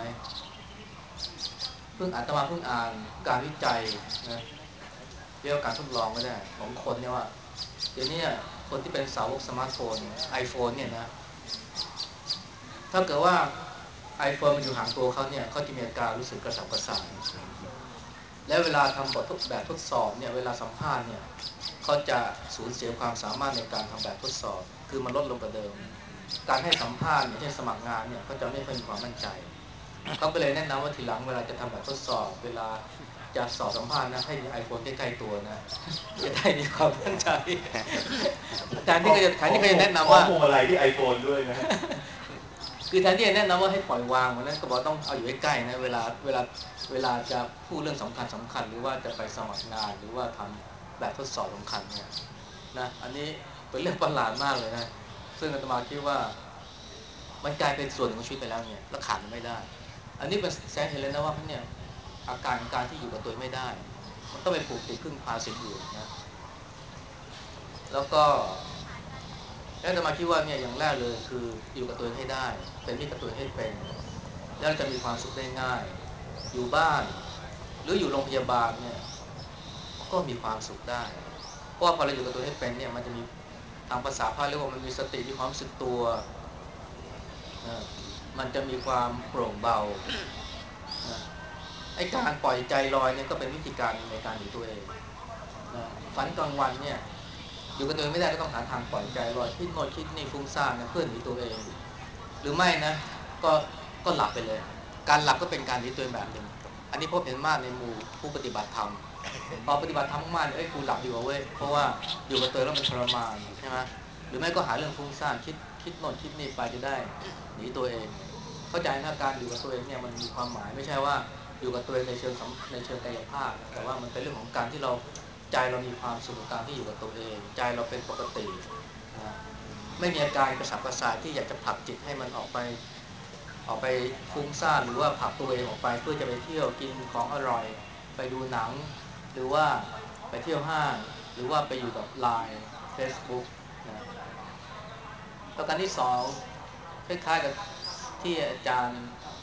อาตมาเพิ่งอ่านการวิจัยนะเรียกว่าการทดลองก็ได้ของคนเนี่ยว่าเดี๋ยวนี้คนที่เป็นสาวกสมาร์ทโฟน iPhone เนี่ยนะถ้าเกิดว่า iPhone มันอยู่ห่างตัวเขาเนี่ยเขาจะมีอาการรู้สึกกระสับกระส่ายและเวลาทำแบบทดสอบเนี่ยเวลาสัมภาษณ์เนี่ยเขาจะสูญเสียความสามารถในการทำแบบทดสอบคือมันลดลงกว่าเดิมการให้สัมภาษณ์อย่างเช่นสมัครงานเนี่ยเขาจะไม่ค่อยมีความมั่นใจเขาก็เลยแนะนำว่าทีหลังเวลาจะทำแบบทดสอบเวลาจะสอบสัมภาษณ์นะให้มี iPhone ใกล้ๆตัวนะจะได้มีความมั่นใจแทนที่ก็จะแนะนำว่าพวงมาลัยที่ iPhone ด้วยนะคือแทนที่จะแนะนำว่าให้ปล่อยวางมันนั้นก็บอกต้องเอาอยู่ใกล้ๆนะเวลาจะพูดเรื่องสำคัญหรือว่าจะไปสมัครงานหรือว่าทำแบบทดสอบสำคัญเนี่ยนะอันนี้เป็นเรื่องประหลาดมากเลยนะซึ่งอาตมาคิดว่ามันกลายเป็นส่วนหนึ่งของชีวิตไปแล้วเนี่ยแล้วขาดมันไม่ได้อันนี้เป็นแสดงเห็นเลยนะว่าเนี่ยอาการที่อยู่กับตัวไม่ได้มันต้องไปผูกติดพึ่งพาสิ่งอื่นนะแล้วก็อาตมาคิดว่าเนี่ยอย่างแรกเลยคืออยู่กับตัวเองให้ได้เป็นมิตรกับตัวเองให้เป็นแล้วจะมีความสุขได้ง่ายอยู่บ้านหรืออยู่โรงพยาบาลเนี่ยก็มีความสุขได้เพราะว่าพอเราอยู่กับตัวให้เป็นเนี่ยมันจะมีทางภาษาพาลีเรียกว่ามันมีสติมีความรู้สึกตัวนะมันจะมีความโปร่งเบานะไอ้การปล่อยใจลอยเนี่ยก็เป็นวิธีการในการอยู่ตัวเองนะฝันกลางวันเนี่ยอยู่กับตัวเองไม่ได้ก็ต้องหาทางปล่อยใจลอยคิดโน่นคิดนี่ฟุ้งซ่านนะเพื่อหนีตัวเองหรือไม่นะก็ก็หลับไปเลยการหลับก็เป็นการหนีตัวเองแบบหนึ่งอันนี้พบเห็นมากในหมู่ผู้ปฏิบัติธรรมพอปฏิบัติธรรมมากๆเนี่ยกูหลับดีกว่าเว้ยเพราะว่าอยู่กับตัวแล้วมันทรมานใช่ไหมหรือไม่ก็หาเรื่องฟุ้งซ่านคิดโน่นคิดนี่ไปจะได้หนีตัวเองเข้าใจนะการอยู่กับตัวเองเนี่ยมันมีความหมายไม่ใช่ว่าอยู่กับตัวเองในเชิงกายภาพนะแต่ว่ามันเป็นเรื่องของการที่เราใจเรามีความสุขกับการที่อยู่กับตัวเองใจเราเป็นปกตินะไม่มีอาการกระสับกระส่ายที่อยากจะผลักจิตให้มันออกไปฟุ้งซ่านหรือว่าผลักตัวเองออกไปเพื่อจะไปเที่ยวกินของอร่อยไปดูหนังหรือว่าไปเที่ยวห้างหรือว่าไปอยู่กับ LINE Facebook นะประการที่สองคล้ายๆกับที่อาจารย์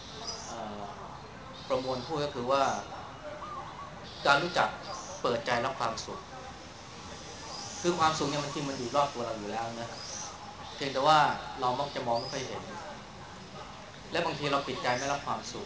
ประมวลพูดก็คือว่าการรู้จักเปิดใจรับความสุขคือความสุขเนี่ยมันจริงมันอยู่รอบตัวเราอยู่แล้วนะเพียงแต่ว่าเรามักจะมองไม่ค่อยเห็นและบางทีเราปิดใจไม่รับความสุข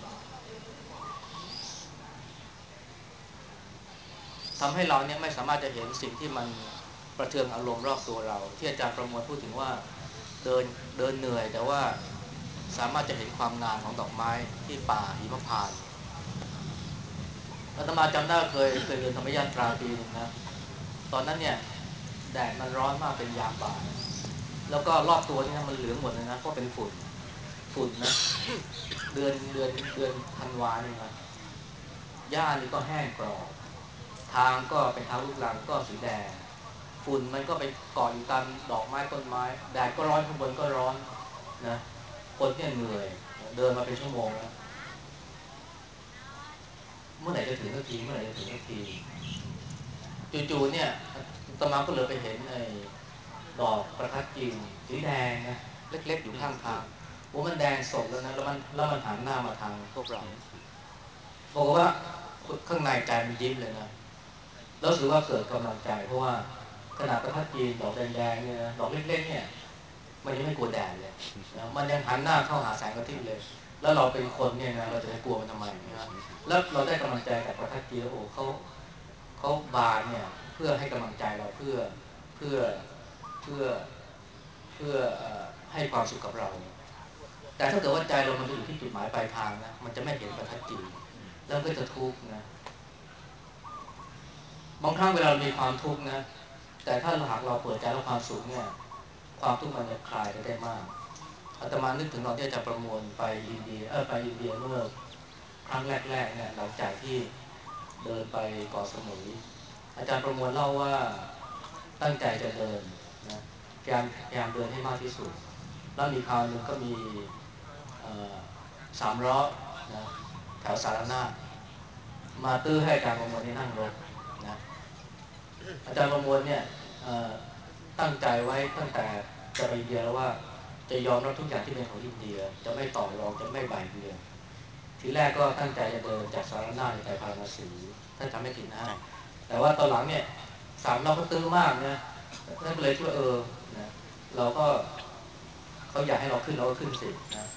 ทำให้เราเนี่ยไม่สามารถจะเห็นสิ่งที่มันประเทืองอารมณ์รอบตัวเราที่อาจารย์ประมวลพูดถึงว่าเดินเดินเหนื่อยแต่ว่าสามารถจะเห็นความงามของดอกไม้ที่ป่าหิมพานต์อาตมาจำได้เคยเรียนธรรมยาตราปีหนึ่งนะตอนนั้นเนี่ยแดดมันร้อนมากเป็นยามบ่ายแล้วก็รอบตัวนี่นะมันเหลืองหมดเลยนะเพราะเป็นฝุ่นนะเดือนธันวาเนี่ยนะหญ้านี่ก็แห้งกรอบทางก็เป็นทางลูกรังก็สีแดงฝุ่นมันก็ไปเกาะอยู่ตามดอกไม้ต้นไม้แดดก็ร้อนข้างบนก็ร้อนนะคนเนี่ยเหนื่อยเดินมาเป็นชั่วโมงแล้วเมื่อไหร่จะถึงสักทีเมื่อไหร่จะถึงสักทีจู่ๆเนี่ยอาตมาก็เลยไปเห็นไอ้ดอกประทัดจีนสีแดงนะเล็กๆอยู่ข้างทางโอ้มันแดงสดแล้วนะแล้วมันหันหน้ามาทางพวกเราบอกว่าข้างในใจมันยิ้มเลยนะแล้วรู้สึกว่าเกิดกำลังใจเพราะว่าขนาดประทัดจีนดอกแดงๆเนี่ยนะดอกเล็กๆเนี่ยมันยังไม่กลัวแดดเลยนะมันยังหันหน้าเข้าหาแสงอาทิตย์เลยแล้วเราเป็นคนเนี่ยนะเราจะไปกลัวมันทำไมนะแล้วเราได้กำลังใจจากประทัดจีโอ้เขาบานเนี่ยเพื่อให้กำลังใจเราเพื่อเพื่อเพื่อให้ความสุขกับเราแต่ถ้าเกิดว่าใจเรามันอยู่ที่จุดหมายปลายทางนะมันจะไม่เห็นประทัดจีแล้วก็จะทุกข์นะบางครั้งเวลามีความทุกข์นะแต่ถ้าหากเราเปิดใจรับความสุขเนี่ยความทุกข์มันจะคลายไปได้มากอาตมานึกถึงตอนที่อาจารย์ประมวลไปอินเดียเมื่อครั้งแรกๆเนี่ยหลังจากที่เดินไปเกาะสมุยอาจารย์ประมวลเล่าว่าตั้งใจจะเดินนะพยายามเดินให้มากที่สุดแล้วมีคราวหนึ่งก็มี3 ล้อนะแถวสารนามาตื้อให้อาจารย์ประมวลนี่นั่งรถนะอาจารย์ประมวลเนี่ยตั้งใจไว้ตั้งแต่จะไปอินเดียแล้วว่าจะยอมรับทุกอย่างที่เป็นของอินเดียจะไม่ต่อรองจะไม่บ่ายเบี่ยงทีแรกก็ตั้งใจจะเดินจากสารนาไปพาราณสีถ้าจำไม่ผิดนะแต่ว่าตอนหลังเนี่ย3 ล้อก็ตื้อมากนะนั่นก็เลยคิดว่านะเราก็เขาอยากให้เราขึ้นเราก็ขึ้นสินะ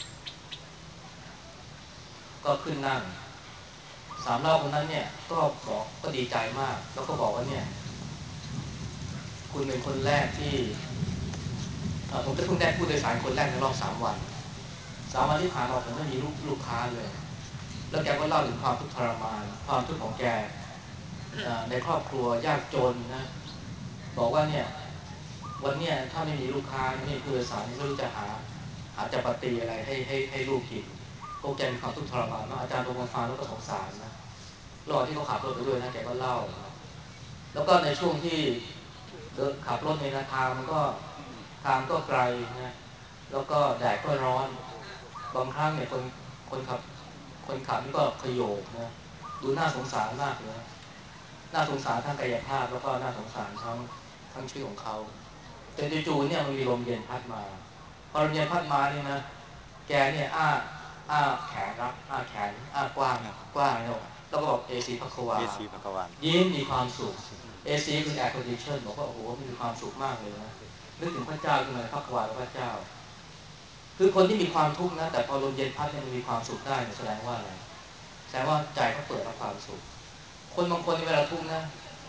ก็ขึ้นนั่ง3 รอบคนนั้นเนี่ยก็ดีใจมากแล้วก็บอกว่าเนี่ยคุณเป็นคนแรกที่ผมจะเพิ่งได้ผู้โดยสารคนแรกในรอบ3 วันที่ผ่านมาผมไม่มีลูกค้าเลยแล้วแกก็เล่าถึงความทุกข์ทรมานความทุกข์ของแกในครอบครัวยากจนนะบอกว่าเนี่ยวันเนี้ยถ้าไม่มีลูกค้าไม่มีผู้โดยสารไม่รู้จะหาจัปาตีอะไรให้ลูกกินพวกแกมีความทุกข์ทรมานมากอาจารย์ประมวลฟังแล้วก็สงสารนะระหว่างที่เขาขับรถไปด้วยนะแกก็เล่าแล้วก็ในช่วงที่เดินขับรถในทางก็ไกลนะแล้วก็แดดก็ร้อนบางครั้งเนี่ยคนขับนี่ก็ขยโยกนะดูน่าสงสารมากเลยน่าสงสารทั้งกายภาพแล้วก็น่าสงสารทั้งชีวิตของเขาแต่จู่ๆเนี่ยมันมีลมเย็นพัดมาพอลมเย็นพัดมาเนี่ยนะแกเนี่ยแขนรับแขนกว้างแล้วก็บอกเอซีพักวายิ้มมีความสุขเอซีคือแอร์คอนดิชันบอกว่าโอ้โหมีความสุขมากเลยนะนึกถึงพระเจ้าขึ้นมาพักวาพระเจ้าคือคนที่มีความทุกข์นะแต่พอลมเย็นพัดเนี่ยมันมีความสุขได้แสดงว่าอะไรแสดงว่าใจเขาเปิดรับความสุขคนบางคนเวลาทุกข์นะ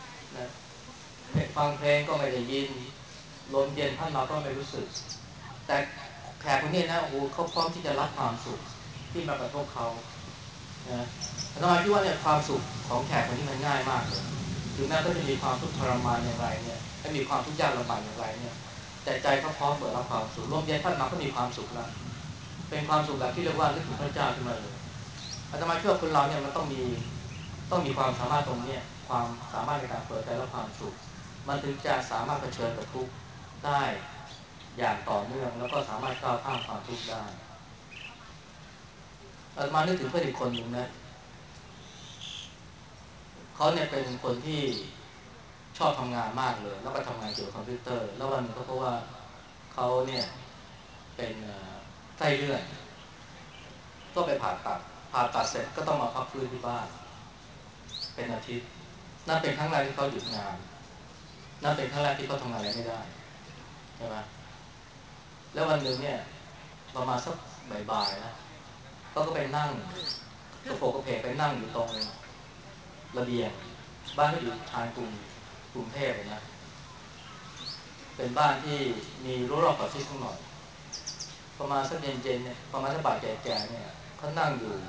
ฟังเพลงก็ไม่ได้ยินลมเย็นพัดมาก็ไม่รู้สึกแต่แขกคนนี้นะโอ้โหเขาพร้อมที่จะรับความสุขที่มากระทบเขานะอาตมาคิดว่าเนี่ยความสุขของแขกคนนี้มันง่ายมากเลยถึงแม้ก็จะมีความทุกข์ทรมานอย่างไรเนี่ยให้มีความทุกข์ยากลำบากอย่างไรเนี่ยแต่ใจเขาพร้อมเปิดรับความสุขลมเย็นพัดมาก็มีความสุขแล้วเป็นความสุขแบบที่เรียกว่านึกถึงพระเจ้าขึ้นมาเลยอาตมาเชื่อคนเราเนี่ยมันต้องมีความสามารถตรงนี้ความสามารถในการเปิดใจรับความสุขมันถึงจะสามารถเผชิญกับทุกข์ได้อย่างต่อเนื่องแล้วก็สามารถก้าวข้ามความทุกข์ได้อาตมานึกถึงเพื่อนอีกคนหนึ่งนะเขาเนี่ยเป็นคนที่ชอบทำงานมากเลยแล้วก็ทำงานเกี่ยวกับคอมพิวเตอร์แล้ววันนึงก็เพราะว่าเขาเนี่ยเป็นไส้เลื่อนก็ไปผ่าตัดเสร็จก็ต้องมาพักฟื้นที่บ้านเป็นอาทิตย์นั่นเป็นครั้งแรกที่เขาหยุดงานนั่นเป็นครั้งแรกที่เขาทำงานอะไรไม่ได้ใช่ไหมแล้ววันหนึ่งเนี่ยประมาณสักบ่ายๆนะเขาก็ไปนั่งกระโปรงกระเพกไปนั่งอยู่ตรงระเบียงบ้านเขาอยู่ชานกรุงเทพเลยนะเป็นบ้านที่มีรั้วรอบขอบชิดข้างหน่อยประมาณสักเย็นๆเนี่ยประมาณสักบ่ายแก่ๆเนี่ยเขานั่งอยู่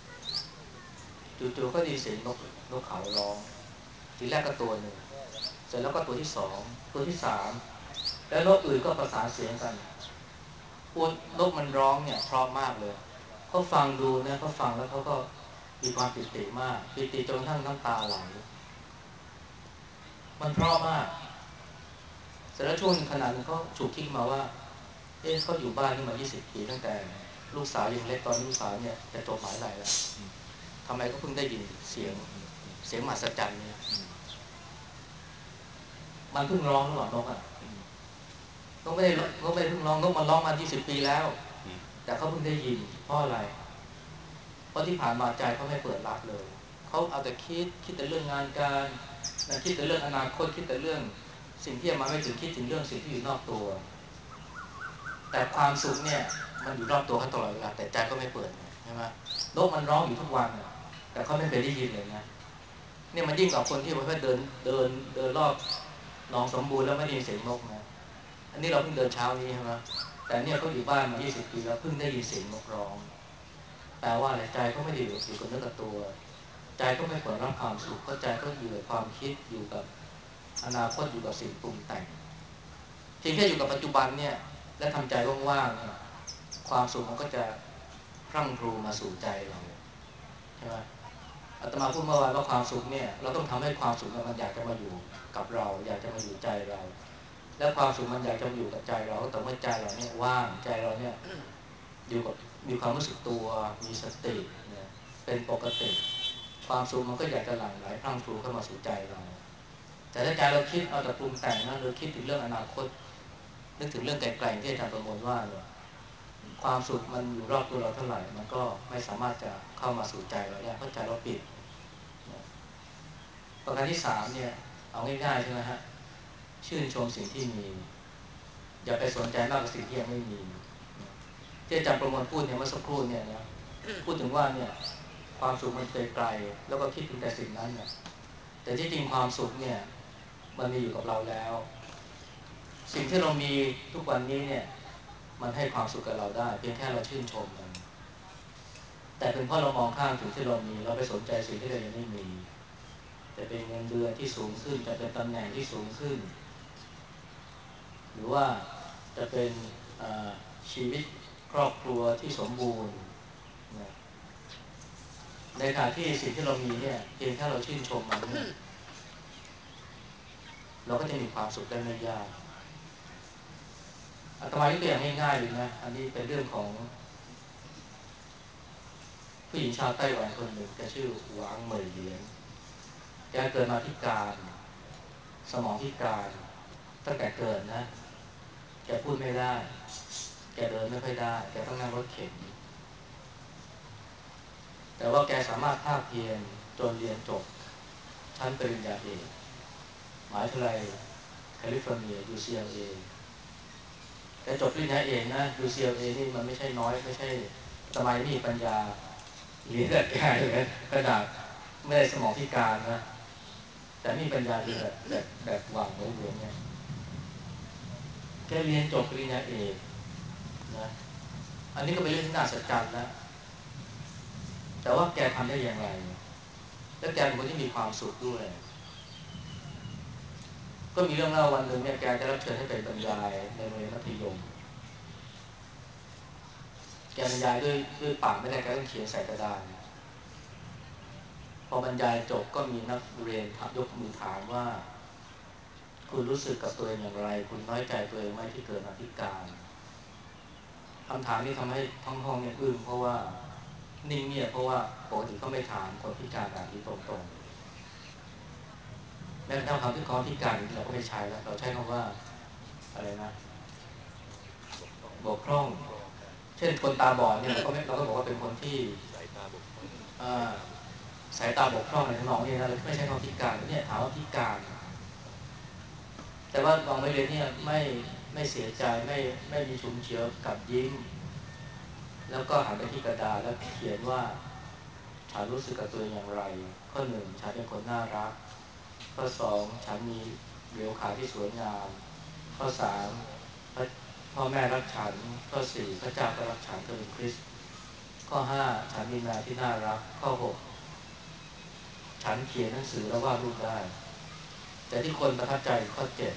จู่ๆก็ได้ยินเสียงนกเขาร้องทีแรกก็ตัวหนึ่งเสร็จแล้วก็ตัวที่2ตัวที่3แล้วนกอื่นก็ประสานเสียงกันนกมันร้องเนี่ยเพราะมากเลยเขาฟังดูนะเขาฟังแล้วเขาก็มีความปิติมากปิติจนกระทั่งน้ำตาไหลมันเพราะมากเสร็จแล้วช่วงขนาดนึงเขาฉุกคิดมาว่าเขาอยู่บ้านนี่มา20 ปีตั้งแต่ลูกสาวยังเล็กตอนลูกสาวเนี่ยจะจบมหาวิทยาลัยแล้วทำไมก็เพิ่งได้ยินเสียงมหัศจรรย์เนี่ยมันเพิ่งร้องหรือเปล่านกอ่ะนกไม่ได้เพิ่งร้องนกมันร้องมา20 ปีแล้วแต่เขาเพิ่งได้ยินเพราะอะไรเพราะที่ผ่านมาใจเขาไม่เปิดรับเลยเขาเอาแต่คิดแต่เรื่องงานการคิดแต่เรื่องอนาคตคิดแต่เรื่องสิ่งที่มาไม่ถึงคิดถึงเรื่องสิ่งที่อยู่นอกตัวแต่ความสุขเนี่ยมันอยู่รอบตัวเขาตลอดเวลาแต่ใจก็ไม่เปิดช่ไหมนกมันร้องอยู่ทุกวันแต่เขาไม่เคยได้ยินเลยนะเนี่ยมันยิ่งกว่าคนที่ประเภทเดินรอบหนองสมบูรณ์แล้วไม่ได้ยินเสียงนกนะอันนี้เราเพิ่งเดินเช้านี้ใช่ไหมแต่เนี่ยเขาอยู่บ้านมา20 ปีแล้วเพิ่งได้ยินเสียงนกร้องแปลว่าอะไรใจเขาไม่ได้อยู่กับเนื้อกับตัวใจก็ไม่เปิดรับความสุขเข้าใจก็อยู่กับความคิดอยู่กับอนาคตอยู่กับสิ่งปรุงแต่งเพียงแค่อยู่กับปัจจุบันเนี่ยและทำใจว่างๆเนี่ยความสุขมันก็จะพรั่งพรูมาสู่ใจเราใช่ไหมอาตมาพูดเมื่อวานว่าความสุขเนี่ยเราต้องทำให้ความสุขมันอยากจะมาอยู่กับเราอยากจะมาอยู่ใจเราและความสุขมันอยากจะมาอยู่กับใจเราก็ต่อเมื่อใจเราเนี่ยว่างใจเราเนี่ยอยู่กับมีความรู้สึกตัวมีสติเนี่ยเป็นปกติความสุขมันก็อยากจะหลั่งไหลพรั่งพรูเข้ามาสู่ใจเราแต่ถ้าใจเราคิดเอาแต่ปรุงแต่งนะหรือคิดถึงเรื่องอนาคตนึกถึงเรื่องไกลๆที่อาจารย์ประมวลว่าเนี่ยความสุขมันอยู่รอบตัวเราเท่าไหร่มันก็ไม่สามารถจะเข้ามาสู่ใจเราได้เพราะใจเราปิดประการที่3เนี่ยเอาง่ายๆใช่ไหมฮะชื่นชมสิ่งที่มีอย่าไปสนใจมากกับสิ่งที่ยังไม่มีที่อาจารย์ประมวลพูดเนี่ยเมื่อสักครู่เนี่ยนะพูดถึงว่าเนี่ยความสุขมันไกลๆแล้วก็คิดถึงแต่สิ่งนั้นนะแต่ที่จริงความสุขเนี่ยมันมีอยู่กับเราแล้วสิ่งที่เรามีทุกวันนี้เนี่ยมันให้ความสุขกับเราได้เพียงแค่เราชื่นชมมันแต่เป็นเพราะเรามองข้ามสิ่งที่เรามีเราไปสนใจสิ่งที่เรายังไม่มีจะเป็นเงินเดือนที่สูงขึ้นจะเป็นตำแหน่งที่สูงขึ้นหรือว่าจะเป็นชีวิตครอบครัวที่สมบูรณ์นะในขณะที่สิ่งที่เรามีเนี่ยเพียงแค่เราชื่นชมมันเนี่ยเราก็จะมีความสุขได้ไม่ยากอาตมายกตัวอย่างง่ายๆเลยนะอันนี้เป็นเรื่องของผู้หญิงชาวไต้หวันคนหนึ่งแกชื่อหวางเหมยเหลียนแกเกิดมาพิการสมองพิการตั้งแต่เกิดนะแกพูดไม่ได้แกเดินไม่ค่อยได้แกต้องนั่งรถเข็นแต่ว่าแกสามารถภาคเพียรจนเรียนจบชั้นปริญญาเอกมหาวิทยาลัยแคลิฟอร์เนีย UCLA แกจบปริญญาเอกนะ UCLA นี่มันไม่ใช่น้อยไม่ใช่สมัยมีปัญญาเรียนแบบแกเลยขนาดไม่ได้สมองพิการนะแต่มีปัญญาเรียนแบบหวังไว้เหลือเนี่ยแกเรียนจบปริญญาเอกนะอันนี้ก็เป็นเรื่องที่น่าสนใจนะแต่ว่าแกทำได้อย่างไรและแกเป็นคนที่มีความสุขด้วยก็มีเรื่องเล่าวันหนึ่งเนี่ยแกได้รับเชิญให้ไปบรรยายในโรงเรียนมัธยมแกบรรยายด้วยปากไม่ได้แกต้องเขียนใส่กระดานพอบรรยายจบก็มีนักเรียนยกมือถามว่าคุณรู้สึกกับตัวเองอย่างไรคุณน้อยใจตัวเองไหมที่เกิดมาพิการคำถามนี้ทำให้ทั้งห้องเนี่ยอึ้งเพราะว่านิ่งเงียบเพราะว่าปกติเขาไม่ถามคนพิการแบบนี้ตรงๆแม้กระทั่งคำที่เขาพิการเราก็ไม่ใช้แล้วเราใช้คำว่าอะไรนะบกพร่องเช่นคนตาบอดเนี่ยเราก็บอกว่าเป็นคนที่สายตาบกพร่องในทำนองนี้นะเราไม่ใช่คำพิการเนี่ยถามว่าพิการแต่ว่าบางไม่เรียนเนี่ยไม่เสียใจไม่มีฉุนเฉียวกับยิ้มแล้วก็หันไปที่กระดาษแล้วเขียนว่าฉันรู้สึกกับตัวเองอย่างไรข้อ 1ฉันเป็นคนน่ารักข้อ 2ฉันมีเหลียวขาที่สวยงามข้อ 3พ่อแม่รักฉันข้อ 4พระเจ้าก็รักฉันเธอเป็นคริสต์ข้อ 5ฉันมีแมวที่น่ารักข้อ 6ฉันเขียนหนังสือแล้ววาดรูปได้แต่ที่คนประทับใจข้อ 7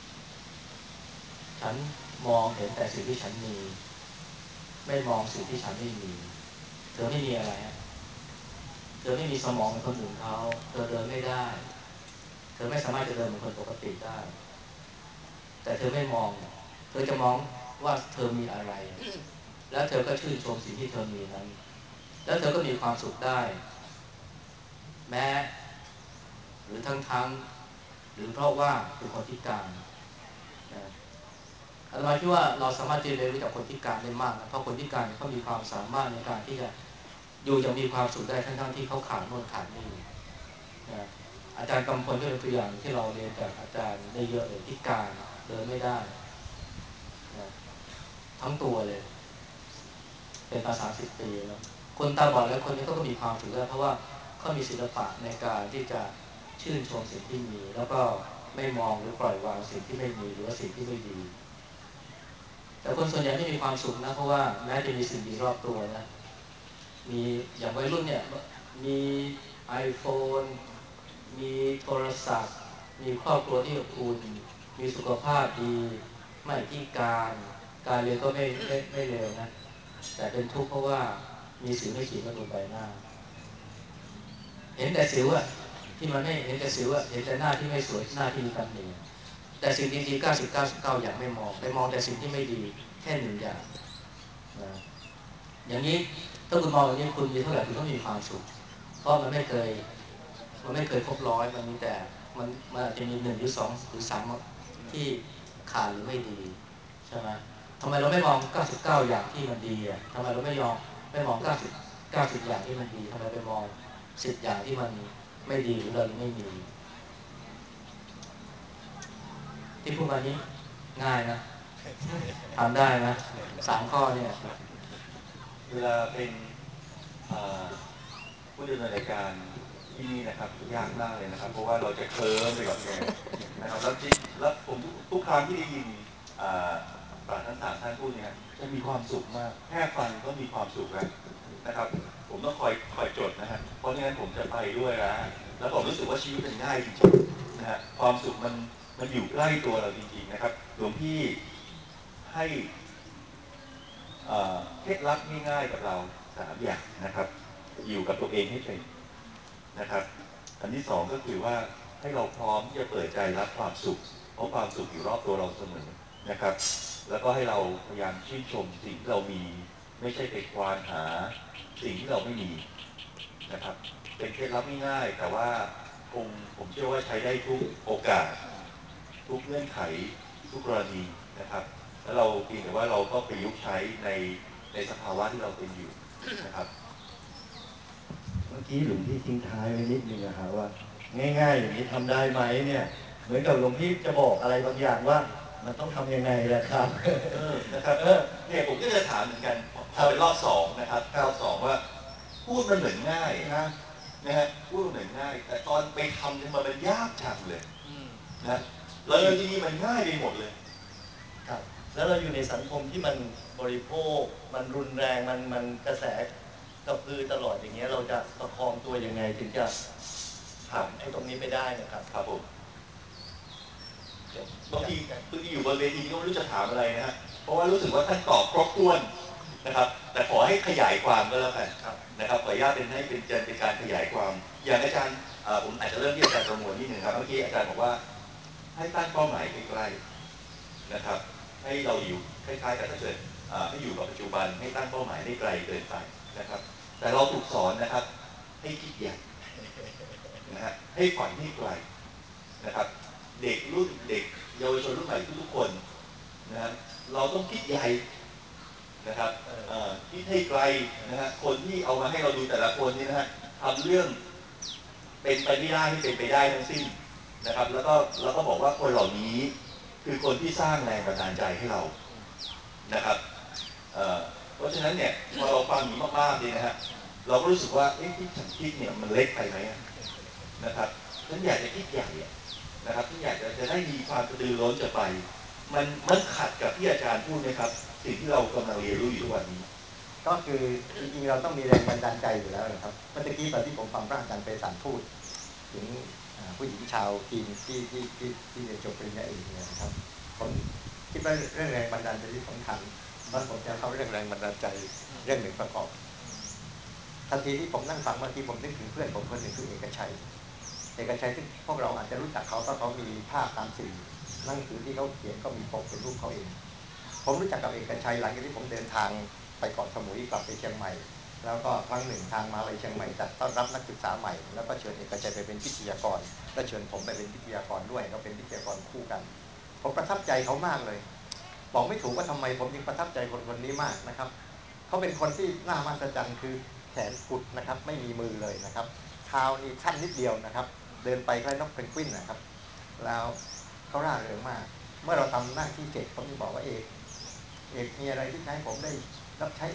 ฉันมองเห็นแต่สิ่งที่ฉันมีไม่มองสิ่งที่ฉันไม่มีเธอไม่มีอะไรฮะเธอไม่มีสมองเหมือนคนอื่นเขาเธอเดินไม่ได้เธอไม่สามารถจะเดินเหมือนคนปกติได้แต่เธอไม่มองเธอจะมองว่าเธอมีอะไรแล้วเธอก็ชื่นชมสิ่งที่เธอมีนั้นแล้วเธอก็มีความสุขได้แม้หรือทั้งหรือเพราะว่าเป็นคนพิการนะอาตมาคิดว่าเราสามารถที่จะเรียนรู้จากคนพิการได้มากนะเพราะคนพิการเขามีความสามารถในการที่จะอยู่อย่างมีความสุขได้ทั้งที่เขาขาดโน่นขาดนี่นะอาจารย์กำพลก็เป็นตัวอย่างที่เราเรียนจากอาจารย์ได้เยอะเลยพิการเดินไม่ได้นะทั้งตัวเลยเป็นมา30 ปีแล้วคนตาบอดและคนนี้ก็มีความสุขแล้วเพราะว่าเขามีศิลปะในการที่จะชื่นชมสิ่งที่มีแล้วก็ไม่มองหรือปล่อยวางสิ่งที่ไม่มีหรือว่าสิ่งที่ไม่ดีแต่คนส่วนใหญ่ไม่มีความสุขนะเพราะว่าแม้จะมีสิ่งดีรอบตัวนะมีอย่างวัยรุ่นเนี่ยมี iPhone มีโทรศัพท์มีครอบครัวที่อบอุ่นมีสุขภาพดีไม่พิการเรียนก็ไม่เร็วนะแต่เป็นทุกข์เพราะว่ามีสิวไม่ขีดมาบนใบหน้าเห็นแต่สิวอะที่มันไม่เห็นแต่สิวอะเห็นแต่หน้าที่ไม่สวยหน้าที่มีตำหนิแต่สิ่งดีๆ99อย่างไม่มองไปมองแต่สิ่งที่ไม่ดีแค่1อย่างนะอย่างนี้ถ้าคุณมองอย่างนี้คุณมีเท่าไหร่คุณก็มีความสุขเพราะมันไม่เคยครบร้อยมันมีแต่มันอาจจะมี1หรือ2หรือ3ที่ขาดหรือไม่ดีใช่ไหมทำไมเราไม่มอง99อย่างที่มันดีอ่ะทำไมเราไม่มอง90อย่างที่มันดีทำไมไปมอง10อย่างที่มันไม่ดีหรือเราไม่มีที่พูดมานี้ง่ายนะทำได้นะ3ข้อเนี่ยเวลาเป็นผู้ดำเนินรายการที่นี่นะครับยากมากเลยนะครับเพราะว่าเราจะเคลิ้มไปกับแกนะครับแล้วผมทุกครั้งที่ได้ยินปราชญ์ทั้ง3ท่านพูดเนี่ยจะมีความสุขมากแค่ฟังก็มีความสุขแล้วนะครับผมต้องคอยจดนะฮะเพราะฉะนั้นผมจะไปด้วยแล้วผมรู้สึกว่าชีวิตมันง่ายจริงๆนะฮะความสุขมันอยู่ใกล้ตัวเราจริงๆนะครับหลวงพี่ให้เคล็ดลับง่ายๆกับเรา3อย่างนะครับอยู่กับตัวเองให้เป็นนะครับอันที่2ก็คือว่าให้เราพร้อมที่จะเปิดใจรับความสุขเพราะความสุขอยู่รอบตัวเราเสมอนะครับแล้วก็ให้เราพยายามชื่นชมสิ่งที่เรามีไม่ใช่ไปควานหาสิ่งที่เราไม่มีนะครับเป็นเคล็ดลับง่ายๆแต่ว่าผมเชื่อว่าใช้ได้ทุกโอกาสทุกเงื่อนไขทุกกรณีนะครับแล้วเราเพียงแต่ว่าเราก็ประยุกต์ใช้ในสภาวะที่เราเป็นอยู่นะครับเมื่อกี้หลวงพี่ทิ้งท้ายไว้นิดนึงนะครับว่าง่ายๆอย่างนี้ทำได้ไหมเนี่ยเหมือนกับหลวงพี่จะบอกอะไรบางอย่างว่ามันต้องทำยังไงแหละครับนะครับเนี่ยผมก็จะถามเหมือนกันพอเป็นรอบ2นะครับรอบ2ว่าพูดมันเหมือนง่ายนะฮะพูดเหมือนง่ายแต่ตอนไปทำเนี่ยมันยากจังเลยนะแล้วที่นี่มันง่ายไปหมดเลยครับแล้วเราอยู่ในสังคมที่มันบริโภคมันรุนแรงมันกระแสกระพือตลอดอย่างเงี้ยเราจะประคองตัวยังไงถึงจะผ่านไอ้ตรงนี้ไปได้นะครับครับผมบางทีอยู่บนเวทีก็ไม่รู้จะถามอะไรนะฮะเพราะว่ารู้สึกว่าท่านตอบครบถ้วนนะครับแต่ขอให้ขยายความก็แล้วกันนะครับขออนุญาตให้เป็นการขยายความอย่างอาจารย์ผมอาจจะเริ่มที่อาจารย์ประมวลนิดหนึ่งครับเมื่อกี้อาจารย์บอกว่าให้ตั้งเป้าหมายใกล้ๆนะครับให้เราอยู่คล้ายๆกับถ้าเกิดให้อยู่กับปัจจุบันให้ตั้งเป้าหมายไม่ไกลเกินไปนะครับแต่เราถูกสอนนะครับให้คิดใหญ่นะฮะให้ฝันให้ไกลนะครับเด็กเยาวชนรุ่นใหม่ทุกๆคนนะฮะเราต้องคิดใหญ่นะครับคิดให้ไกลนะฮะคนที่เอามาให้เราดูแต่ละคนนี่นะฮะทำเรื่องเป็นไปไม่ได้ให้เป็นไปได้ทั้งสิ้นนะครับแล้วก็บอกว่าคนเหล่านี้คือคนที่สร้างแรงบันดาลใจให้เรานะครับเพราะฉะนั้นเนี่ยพอเราฟังอย่างนี้มากๆเนี่ยนะฮะเราก็รู้สึกว่าที่ฉันคิดเนี่ยมันเล็กไปไหมนะครับฉันอยากจะคิดใหญ่นะครับฉันอยากจะได้มีความกระตือร้นจะไปมันขัดกับที่อาจารย์พูดไหมครับสิ่งที่เรากำลังเรียนรู้อยู่ทุกวันนี้ก็คือจริงๆเราต้องมีแรงบันดาลใจอยู่แล้วนะครับเมื่อกี้ตอนที่ผมฟังพระอาจารย์ไพศาลพูดถึงผู้หญิงชาวจีนที่เรียนจบปริญญาเอกเนี่ยนะครับผมคิดว่าเรื่องแรงบันดาลใจที่สำคัญแล้วผมจะเข้าเรื่องแรงบันดาลใจเรื่องหนึ่งประกอบทันทีที่ผมนั่งฟังเมื่อกี้ผมนึกถึงเพื่อนผมคนหนึ่งคือเอกชัยซึ่งพวกเราอาจจะรู้จักเขาเพราะเขามีภาพตามสื่อหนังสือที่เขาเขียนก็มีปกเป็นรูปเขาเองผมรู้จักกับเอกชัยหลังจากที่ผมเดินทางไปเกาะสมุยกลับไปเชียงใหม่แล้วก็ครั้งหนึ่งทางมาไปเชียงใหม่จัดต้อนรับนักศึกษาใหม่แล้วก็เชิญเอกชัยไปเป็นวิทยากรและเชิญผมไปเป็นวิทยากรด้วยก็เป็นวิทยากรคู่กันผมประทับใจเขามากเลยบอกไม่ถูกว่าทำไมผมยังประทับใจคนนี้มากนะครับเขาเป็นคนที่น่ามหัศจรรย์คือแขนกุดนะครับไม่มีมือเลยนะครับเท้านี่สั้นนิดเดียวนะครับเดินไปคล้ายนกเพนกวินนะครับแล้วเขาร่าเริงมากเมื่อเราทำหน้าที่เสร็จผมจะบอกว่าเอกมีอะไรที่ใช้ผมได้รับใช้เอก